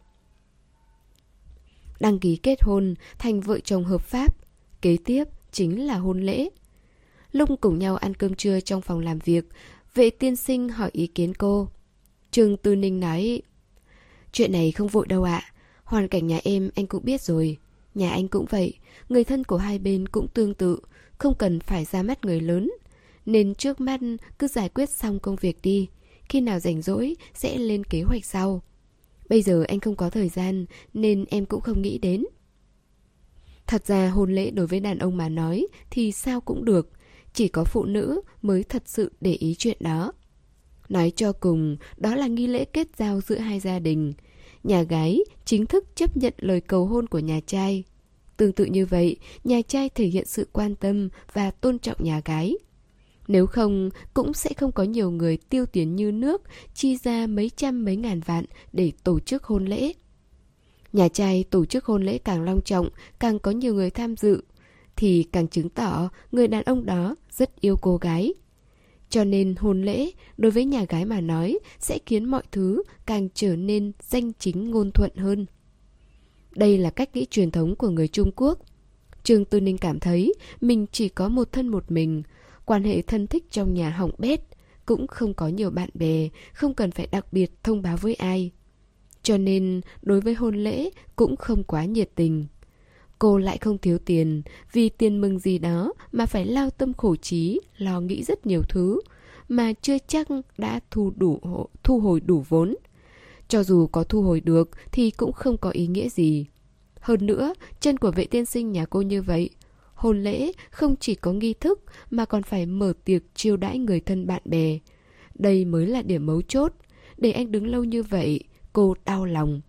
Đăng ký kết hôn, thành vợ chồng hợp pháp. Kế tiếp chính là hôn lễ. Lúc cùng nhau ăn cơm trưa trong phòng làm việc, vệ tiên sinh hỏi ý kiến cô. Trương Tư Ninh nói, chuyện này không vội đâu ạ. Hoàn cảnh nhà em anh cũng biết rồi. Nhà anh cũng vậy, người thân của hai bên cũng tương tự, không cần phải ra mắt người lớn. Nên trước mắt cứ giải quyết xong công việc đi. Khi nào rảnh rỗi sẽ lên kế hoạch sau. Bây giờ anh không có thời gian nên em cũng không nghĩ đến. Thật ra hôn lễ đối với đàn ông mà nói thì sao cũng được. Chỉ có phụ nữ mới thật sự để ý chuyện đó. Nói cho cùng, đó là nghi lễ kết giao giữa hai gia đình. Nhà gái chính thức chấp nhận lời cầu hôn của nhà trai. Tương tự như vậy, nhà trai thể hiện sự quan tâm và tôn trọng nhà gái. Nếu không, cũng sẽ không có nhiều người tiêu tiền như nước, chi ra mấy trăm mấy ngàn vạn để tổ chức hôn lễ. Nhà trai tổ chức hôn lễ càng long trọng, càng có nhiều người tham dự, thì càng chứng tỏ người đàn ông đó rất yêu cô gái. Cho nên hôn lễ, đối với nhà gái mà nói, sẽ khiến mọi thứ càng trở nên danh chính ngôn thuận hơn. Đây là cách nghĩ truyền thống của người Trung Quốc. Trương Tư Ninh cảm thấy mình chỉ có một thân một mình, quan hệ thân thích trong nhà hỏng bét, cũng không có nhiều bạn bè, không cần phải đặc biệt thông báo với ai. Cho nên đối với hôn lễ cũng không quá nhiệt tình. Cô lại không thiếu tiền, vì tiền mừng gì đó mà phải lao tâm khổ trí, lo nghĩ rất nhiều thứ, mà chưa chắc đã thu, đủ, thu hồi đủ vốn. Cho dù có thu hồi được thì cũng không có ý nghĩa gì. Hơn nữa, chân của vệ tiên sinh nhà cô như vậy. Hôn lễ không chỉ có nghi thức mà còn phải mở tiệc chiêu đãi người thân bạn bè. Đây mới là điểm mấu chốt. Để anh đứng lâu như vậy, cô đau lòng.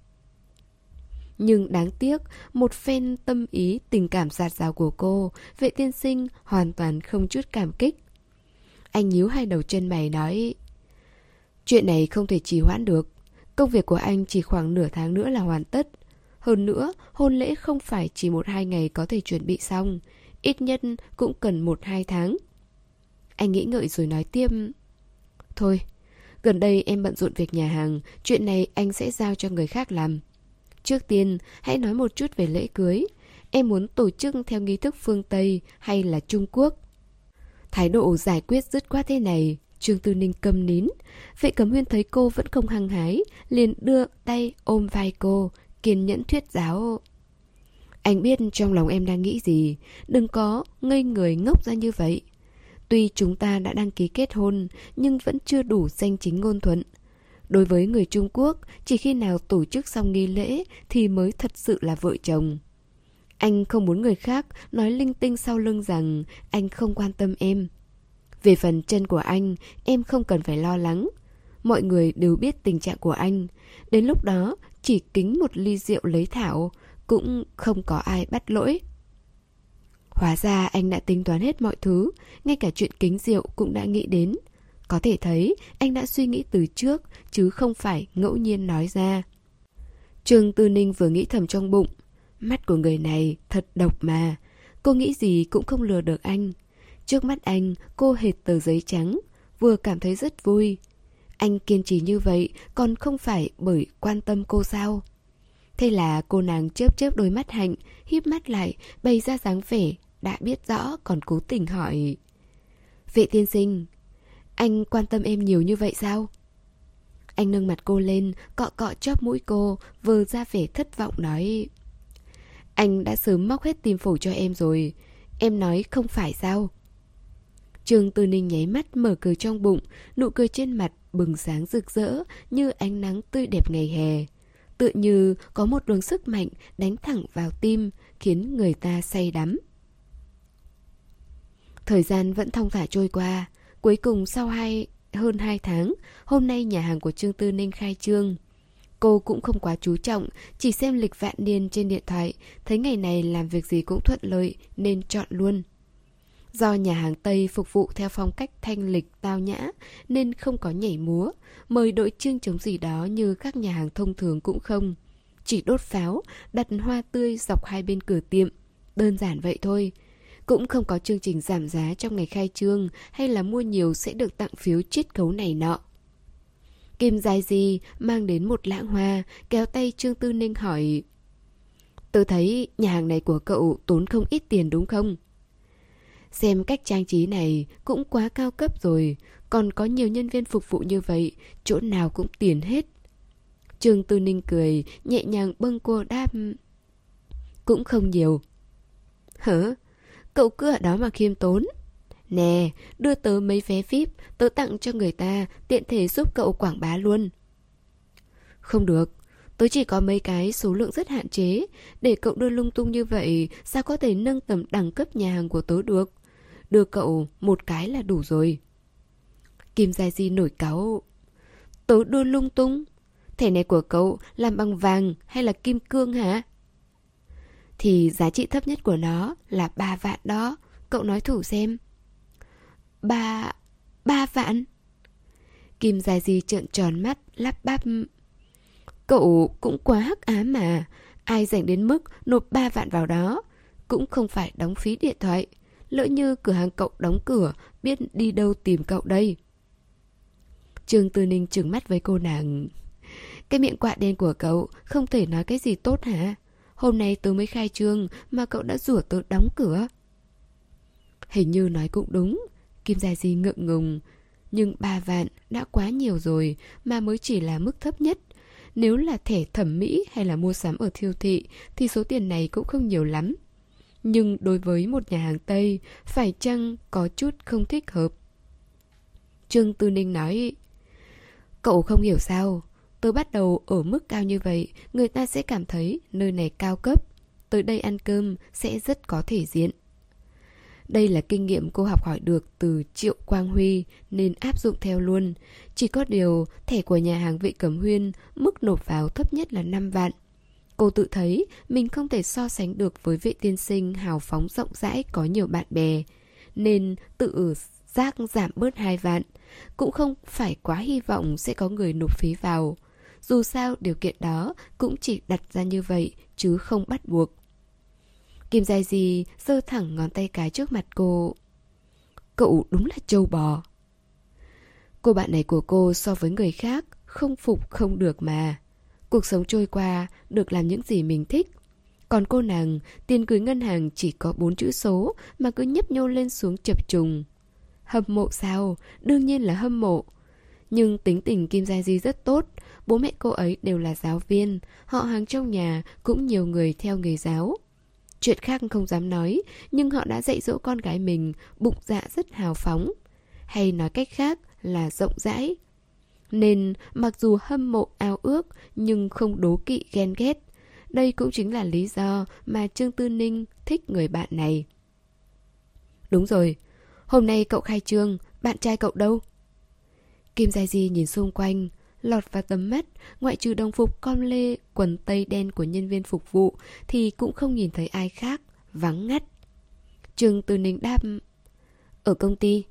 Nhưng đáng tiếc, một phen tâm ý tình cảm dạt dào của cô, vệ tiên sinh hoàn toàn không chút cảm kích. Anh nhíu hai đầu chân mày nói, chuyện này không thể trì hoãn được. Công việc của anh chỉ khoảng nửa tháng nữa là hoàn tất. Hơn nữa, hôn lễ không phải chỉ một hai ngày có thể chuẩn bị xong. Ít nhất cũng cần một hai tháng. Anh nghĩ ngợi rồi nói tiếp, thôi, gần đây em bận rộn việc nhà hàng, chuyện này anh sẽ giao cho người khác làm. Trước tiên, hãy nói một chút về lễ cưới. Em muốn tổ chức theo nghi thức phương Tây hay là Trung Quốc? Thái độ giải quyết dứt khoát thế này, Trương Tư Ninh câm nín. Vệ Cẩm Huyên thấy cô vẫn không hăng hái, liền đưa tay ôm vai cô, kiên nhẫn thuyết giáo. Anh biết trong lòng em đang nghĩ gì, đừng có ngây người ngốc ra như vậy. Tuy chúng ta đã đăng ký kết hôn, nhưng vẫn chưa đủ danh chính ngôn thuận. Đối với người Trung Quốc, chỉ khi nào tổ chức xong nghi lễ thì mới thật sự là vợ chồng. Anh không muốn người khác nói linh tinh sau lưng rằng anh không quan tâm em. Về phần chân của anh, em không cần phải lo lắng. Mọi người đều biết tình trạng của anh. Đến lúc đó, chỉ kính một ly rượu lấy thảo, cũng không có ai bắt lỗi. Hóa ra anh đã tính toán hết mọi thứ, ngay cả chuyện kính rượu cũng đã nghĩ đến. Có thể thấy anh đã suy nghĩ từ trước, chứ không phải ngẫu nhiên nói ra. Trương Tư Ninh vừa nghĩ thầm trong bụng, mắt của người này thật độc mà. Cô nghĩ gì cũng không lừa được anh. Trước mắt anh, cô hệt tờ giấy trắng, vừa cảm thấy rất vui. Anh kiên trì như vậy còn không phải bởi quan tâm cô sao? Thế là cô nàng chớp chớp đôi mắt hạnh, híp mắt lại, bày ra dáng vẻ đã biết rõ còn cố tình hỏi, vệ tiên sinh, anh quan tâm em nhiều như vậy sao? Anh nâng mặt cô lên, cọ cọ chóp mũi cô, vờ ra vẻ thất vọng nói, anh đã sớm móc hết tim phổi cho em rồi, em nói không phải sao? Trương Tư Ninh nháy mắt mở cười trong bụng, nụ cười trên mặt bừng sáng rực rỡ như ánh nắng tươi đẹp ngày hè. Tựa như có một luồng sức mạnh đánh thẳng vào tim, khiến người ta say đắm. Thời gian vẫn thong thả trôi qua. Cuối cùng sau hai, hơn hai tháng, hôm nay nhà hàng của Trương Tư Ninh khai trương. Cô cũng không quá chú trọng, chỉ xem lịch vạn niên trên điện thoại, thấy ngày này làm việc gì cũng thuận lợi nên chọn luôn. Do nhà hàng Tây phục vụ theo phong cách thanh lịch tao nhã nên không có nhảy múa, mời đội chiêng trống gì đó như các nhà hàng thông thường cũng không. Chỉ đốt pháo, đặt hoa tươi dọc hai bên cửa tiệm. Đơn giản vậy thôi. Cũng không có chương trình giảm giá trong ngày khai trương hay là mua nhiều sẽ được tặng phiếu chiết khấu này nọ. Kim Giai Di mang đến một lạng hoa, kéo tay Trương Tư Ninh hỏi: "Tôi thấy nhà hàng này của cậu tốn không ít tiền đúng không? Xem cách trang trí này cũng quá cao cấp rồi, còn có nhiều nhân viên phục vụ như vậy, chỗ nào cũng tiền hết." Trương Tư Ninh cười, nhẹ nhàng bâng cô đáp: "Cũng không nhiều." "Hả? Cậu cứ ở đó mà khiêm tốn. Nè, đưa tớ mấy vé vi ai pi, tớ tặng cho người ta, tiện thể giúp cậu quảng bá luôn." "Không được, tớ chỉ có mấy cái số lượng rất hạn chế. Để cậu đưa lung tung như vậy, sao có thể nâng tầm đẳng cấp nhà hàng của tớ được? Đưa cậu một cái là đủ rồi." Kim Giai Di nổi cáu: "Tớ đưa lung tung? Thẻ này của cậu làm bằng vàng hay là kim cương hả?" "Thì giá trị thấp nhất của nó là ba vạn đó, cậu nói thử xem." Ba... ba vạn? Kim Giai Di trợn tròn mắt, lắp bắp: "Cậu cũng quá hắc ám mà. Ai rảnh đến mức nộp ba vạn vào đó? Cũng không phải đóng phí điện thoại. Lỡ như cửa hàng cậu đóng cửa, biết đi đâu tìm cậu đây?" Trương Tư Ninh trừng mắt với cô nàng: "Cái miệng quạ đen của cậu không thể nói cái gì tốt hả? Hôm nay tớ mới khai trương mà cậu đã rủa tớ đóng cửa." Hình như nói cũng đúng. Kim Giai Di ngượng ngùng: "Nhưng ba vạn đã quá nhiều rồi, mà mới chỉ là mức thấp nhất. Nếu là thẻ thẩm mỹ hay là mua sắm ở siêu thị thì số tiền này cũng không nhiều lắm. Nhưng đối với một nhà hàng Tây, phải chăng có chút không thích hợp?" Trương Tư Ninh nói: "Cậu không hiểu sao? Tớ bắt đầu ở mức cao như vậy, người ta sẽ cảm thấy nơi này cao cấp. Tới đây ăn cơm sẽ rất có thể diện." Đây là kinh nghiệm cô học hỏi được từ Triệu Quang Huy nên áp dụng theo luôn. Chỉ có điều thẻ của nhà hàng Vệ Cẩm Huyên mức nộp vào thấp nhất là năm vạn. Cô tự thấy mình không thể so sánh được với Vệ tiên sinh hào phóng rộng rãi có nhiều bạn bè, nên tự giác giảm bớt hai vạn. Cũng không phải quá hy vọng sẽ có người nộp phí vào. Dù sao điều kiện đó cũng chỉ đặt ra như vậy chứ không bắt buộc. Kim Giai Di giơ thẳng ngón tay cái trước mặt cô: "Cậu đúng là trâu bò." Cô bạn này của cô so với người khác không phục không được mà. Cuộc sống trôi qua được làm những gì mình thích. Còn cô nàng, tiền gửi ngân hàng chỉ có bốn chữ số mà cứ nhấp nhô lên xuống chập trùng. Hâm mộ sao? Đương nhiên là hâm mộ. Nhưng tính tình Kim Giai Di rất tốt. Bố mẹ cô ấy đều là giáo viên, họ hàng trong nhà cũng nhiều người theo nghề giáo. Chuyện khác không dám nói, nhưng họ đã dạy dỗ con gái mình bụng dạ rất hào phóng, hay nói cách khác là rộng rãi. Nên mặc dù hâm mộ ao ước nhưng không đố kỵ ghen ghét. Đây cũng chính là lý do mà Trương Tư Ninh thích người bạn này. "Đúng rồi, hôm nay cậu khai trương, bạn trai cậu đâu?" Kim Giai Di nhìn xung quanh, lọt vào tầm mắt, ngoại trừ đồng phục com lê, quần tây đen của nhân viên phục vụ thì cũng không nhìn thấy ai khác, vắng ngắt. Trương Tư Ninh đáp: "Ở công ty."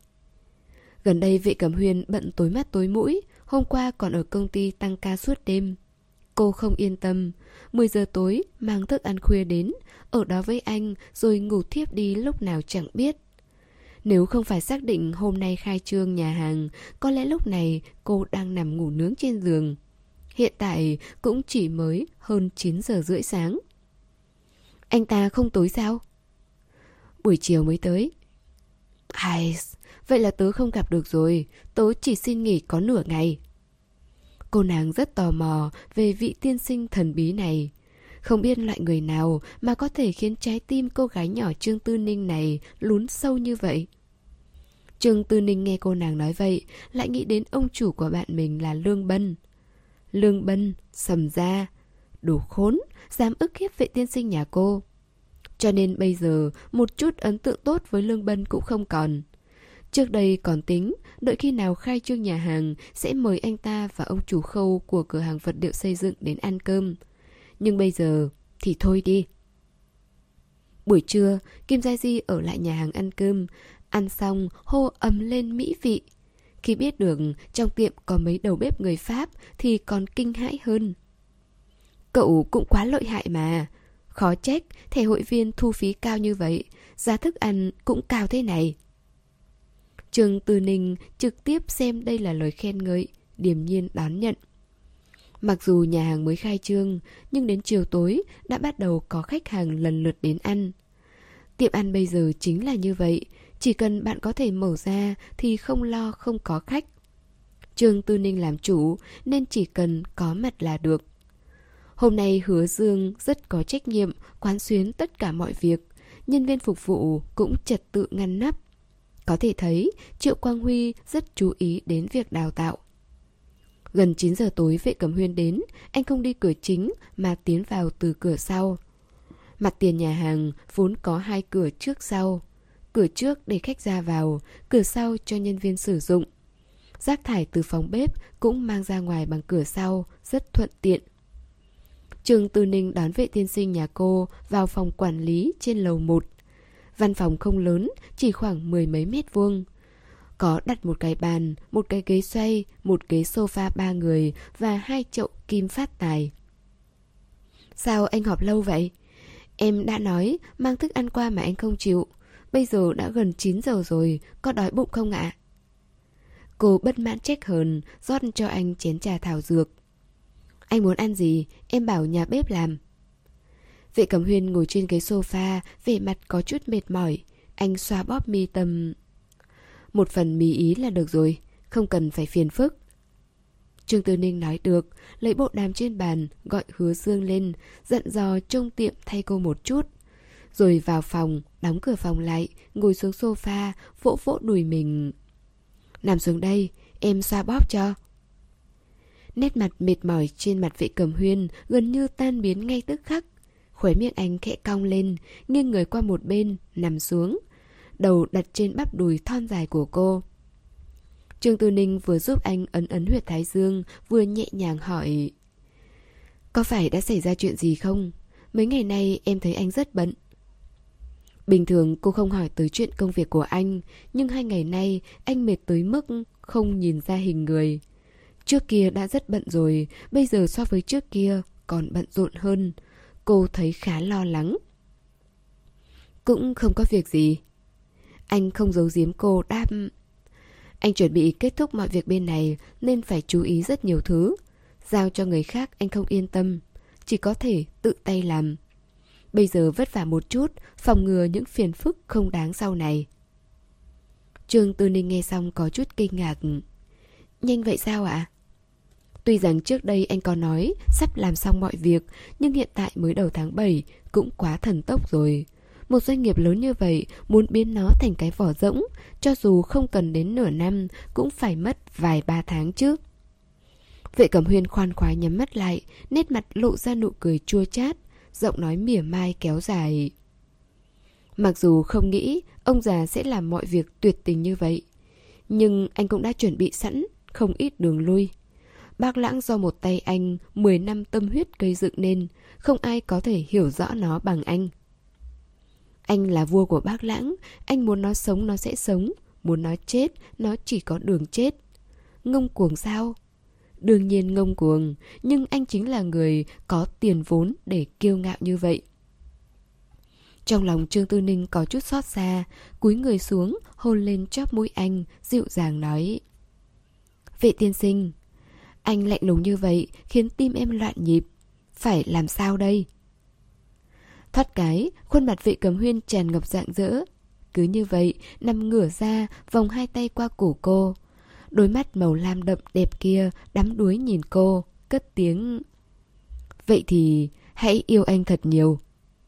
Gần đây Vệ Cẩm Huyên bận tối mắt tối mũi, hôm qua còn ở công ty tăng ca suốt đêm. Cô không yên tâm, mười giờ tối mang thức ăn khuya đến, ở đó với anh rồi ngủ thiếp đi lúc nào chẳng biết. Nếu không phải xác định hôm nay khai trương nhà hàng, có lẽ lúc này cô đang nằm ngủ nướng trên giường. Hiện tại cũng chỉ mới hơn chín giờ rưỡi sáng. "Anh ta không tối sao?" "Buổi chiều mới tới." "Ai, vậy là tớ không gặp được rồi, tớ chỉ xin nghỉ có nửa ngày." Cô nàng rất tò mò về vị tiên sinh thần bí này. Không biết loại người nào mà có thể khiến trái tim cô gái nhỏ Trương Tư Ninh này lún sâu như vậy. Trương Tư Ninh nghe cô nàng nói vậy, lại nghĩ đến ông chủ của bạn mình là Lương Bân. Lương Bân, sầm da, đồ khốn, dám ức hiếp Vệ tiên sinh nhà cô. Cho nên bây giờ một chút ấn tượng tốt với Lương Bân cũng không còn. Trước đây còn tính, đợi khi nào khai trương nhà hàng sẽ mời anh ta và ông chủ Khâu của cửa hàng vật liệu xây dựng đến ăn cơm. Nhưng bây giờ thì thôi đi. Buổi trưa, Kim Giai Di ở lại nhà hàng ăn cơm. Ăn xong hô ầm lên mỹ vị. Khi biết được trong tiệm có mấy đầu bếp người Pháp thì còn kinh hãi hơn. Cậu cũng quá lợi hại mà. Khó trách thẻ hội viên thu phí cao như vậy, giá thức ăn cũng cao thế này. Trương Tư Ninh trực tiếp xem đây là lời khen ngợi, điềm nhiên đón nhận. Mặc dù nhà hàng mới khai trương, nhưng đến chiều tối đã bắt đầu có khách hàng lần lượt đến ăn. Tiệm ăn bây giờ chính là như vậy, chỉ cần bạn có thể mở ra thì không lo không có khách. Trương Tư Ninh làm chủ nên chỉ cần có mặt là được. Hôm nay Hứa Dương rất có trách nhiệm quán xuyến tất cả mọi việc, nhân viên phục vụ cũng trật tự ngăn nắp. Có thể thấy Triệu Quang Huy rất chú ý đến việc đào tạo. Gần chín giờ tối Vệ Cẩm Huyên đến, anh không đi cửa chính mà tiến vào từ cửa sau. Mặt tiền nhà hàng vốn có hai cửa trước sau. Cửa trước để khách ra vào, cửa sau cho nhân viên sử dụng. Rác thải từ phòng bếp cũng mang ra ngoài bằng cửa sau, rất thuận tiện. Trương Tư Ninh đón Vệ tiên sinh nhà cô vào phòng quản lý trên lầu một. Văn phòng không lớn, chỉ khoảng mười mấy mét vuông. Có đặt một cái bàn, một cái ghế xoay, một ghế sofa ba người và hai chậu kim phát tài. Sao anh họp lâu vậy? Em đã nói mang thức ăn qua mà anh không chịu. Bây giờ đã gần chín giờ rồi, có đói bụng không ạ? Cô bất mãn trách hờn, rót cho anh chén trà thảo dược. Anh muốn ăn gì, em bảo nhà bếp làm. Vệ Cẩm Huyên ngồi trên ghế sofa, vẻ mặt có chút mệt mỏi. Anh xoa bóp mi tâm. Một phần mì ý là được rồi, không cần phải phiền phức. Trương Tư Ninh nói được, lấy bộ đàm trên bàn, gọi Hứa Dương lên, dặn dò trông tiệm thay cô một chút. Rồi vào phòng, đóng cửa phòng lại, ngồi xuống sofa, vỗ vỗ đùi mình. Nằm xuống đây, em xoa bóp cho. Nét mặt mệt mỏi trên mặt Vệ Cẩm Huyên gần như tan biến ngay tức khắc. Khóe miệng anh khẽ cong lên, nghiêng người qua một bên, nằm xuống. Đầu đặt trên bắp đùi thon dài của cô. Trương Tư Ninh vừa giúp anh ấn ấn huyệt thái dương, vừa nhẹ nhàng hỏi: Có phải đã xảy ra chuyện gì không? Mấy ngày nay em thấy anh rất bận. Bình thường cô không hỏi tới chuyện công việc của anh, nhưng hai ngày nay anh mệt tới mức không nhìn ra hình người. Trước kia đã rất bận rồi, bây giờ so với trước kia còn bận rộn hơn. Cô thấy khá lo lắng. Cũng không có việc gì. Anh không giấu giếm cô đáp. Anh chuẩn bị kết thúc mọi việc bên này nên phải chú ý rất nhiều thứ. Giao cho người khác anh không yên tâm, chỉ có thể tự tay làm. Bây giờ vất vả một chút, phòng ngừa những phiền phức không đáng sau này. Trương Tư Ninh nghe xong có chút kinh ngạc. Nhanh vậy sao ạ? Tuy rằng trước đây anh có nói sắp làm xong mọi việc, nhưng hiện tại mới đầu tháng bảy cũng quá thần tốc rồi. Một doanh nghiệp lớn như vậy muốn biến nó thành cái vỏ rỗng, cho dù không cần đến nửa năm cũng phải mất vài ba tháng chứ. Vệ Cẩm Huyên khoan khoái nhắm mắt lại, nét mặt lộ ra nụ cười chua chát, giọng nói mỉa mai kéo dài. Mặc dù không nghĩ ông già sẽ làm mọi việc tuyệt tình như vậy, nhưng anh cũng đã chuẩn bị sẵn không ít đường lui. Bác Lãng do một tay anh mười năm tâm huyết gây dựng nên, không ai có thể hiểu rõ nó bằng anh. Anh là vua của Bác Lãng, anh muốn nó sống nó sẽ sống, muốn nó chết nó chỉ có đường chết. Ngông cuồng sao? Đương nhiên ngông cuồng, nhưng anh chính là người có tiền vốn để kiêu ngạo như vậy. Trong lòng Trương Tư Ninh có chút xót xa, cúi người xuống, hôn lên chóp mũi anh, dịu dàng nói: Vệ tiên sinh, anh lạnh lùng như vậy khiến tim em loạn nhịp. Phải làm sao đây? Thoát cái, khuôn mặt Vệ Cẩm Huyên tràn ngập rạng rỡ. Cứ như vậy, nằm ngửa ra, vòng hai tay qua cổ cô. Đôi mắt màu lam đậm đẹp kia đắm đuối nhìn cô, cất tiếng: Vậy thì hãy yêu anh thật nhiều.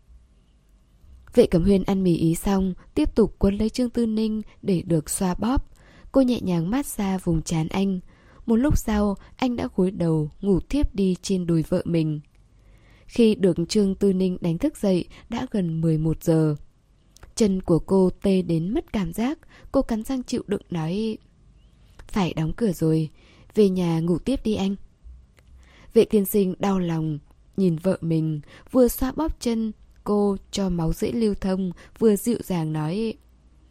Vệ Cẩm Huyên ăn mì ý xong, tiếp tục quấn lấy Trương Tư Ninh để được xoa bóp. Cô nhẹ nhàng mát xa vùng trán anh. Một lúc sau, anh đã gối đầu ngủ thiếp đi trên đùi vợ mình. Khi được Trương Tư Ninh đánh thức dậy đã gần mười một giờ. Chân của cô tê đến mất cảm giác. Cô cắn răng chịu đựng nói: Phải đóng cửa rồi, về nhà ngủ tiếp đi anh. Vệ tiên sinh đau lòng nhìn vợ mình, vừa xoa bóp chân cô cho máu dễ lưu thông, vừa dịu dàng nói: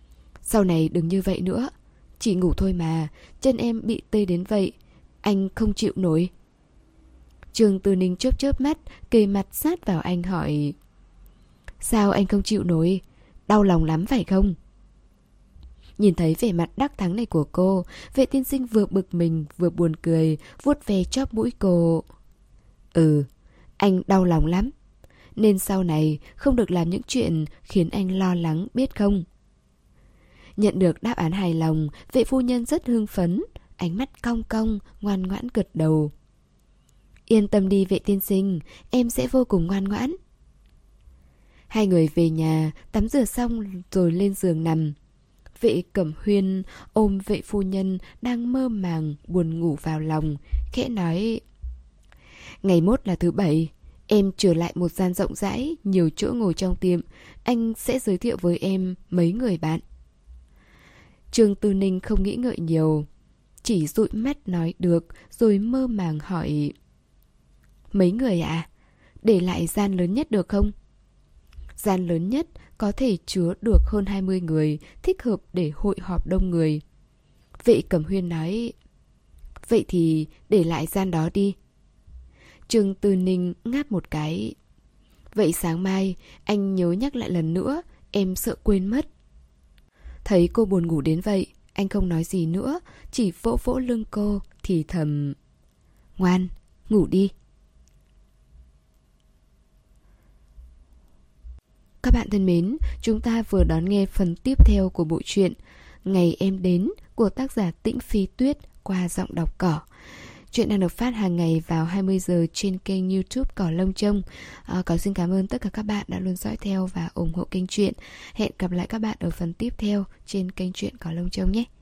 Sau này đừng như vậy nữa. Chỉ ngủ thôi mà, chân em bị tê đến vậy, anh không chịu nổi. Trương Tư Ninh chớp chớp mắt, kề mặt sát vào anh hỏi: Sao anh không chịu nổi? Đau lòng lắm phải không? Nhìn thấy vẻ mặt đắc thắng này của cô, Vệ tiên sinh vừa bực mình vừa buồn cười, vuốt ve chóp mũi cô. Ừ, anh đau lòng lắm. Nên sau này không được làm những chuyện khiến anh lo lắng, biết không? Nhận được đáp án hài lòng, vệ phu nhân rất hưng phấn, ánh mắt cong cong, ngoan ngoãn gật đầu. Yên tâm đi vệ tiên sinh, em sẽ vô cùng ngoan ngoãn. Hai người về nhà, tắm rửa xong rồi lên giường nằm. Vệ Cẩm Huyên ôm vệ phu nhân đang mơ màng, buồn ngủ vào lòng, khẽ nói: Ngày mốt là thứ bảy, em trở lại một gian rộng rãi, nhiều chỗ ngồi trong tiệm, anh sẽ giới thiệu với em mấy người bạn. Trương Tư Ninh không nghĩ ngợi nhiều, chỉ dụi mắt nói được, rồi mơ màng hỏi: Mấy người ạ? À? Để lại gian lớn nhất được không? Gian lớn nhất có thể chứa được hơn hai mươi người, thích hợp để hội họp đông người. Vệ Cẩm Huyên nói: Vậy thì để lại gian đó đi. Trương Tư Ninh ngáp một cái: Vậy sáng mai anh nhớ nhắc lại lần nữa, em sợ quên mất. Thấy cô buồn ngủ đến vậy, anh không nói gì nữa, chỉ vỗ vỗ lưng cô, thì thầm: Ngoan, ngủ đi. Các bạn thân mến, chúng ta vừa đón nghe phần tiếp theo của bộ truyện Ngày Em Đến của tác giả Tĩnh Phi Tuyết qua giọng đọc Cỏ. Chuyện đang được phát hàng ngày vào hai mươi giờ trên kênh YouTube Cỏ Lông Trông. À, Cỏ xin cảm ơn tất cả các bạn đã luôn dõi theo và ủng hộ kênh truyện. Hẹn gặp lại các bạn ở phần tiếp theo trên kênh truyện Cỏ Lông Trông nhé.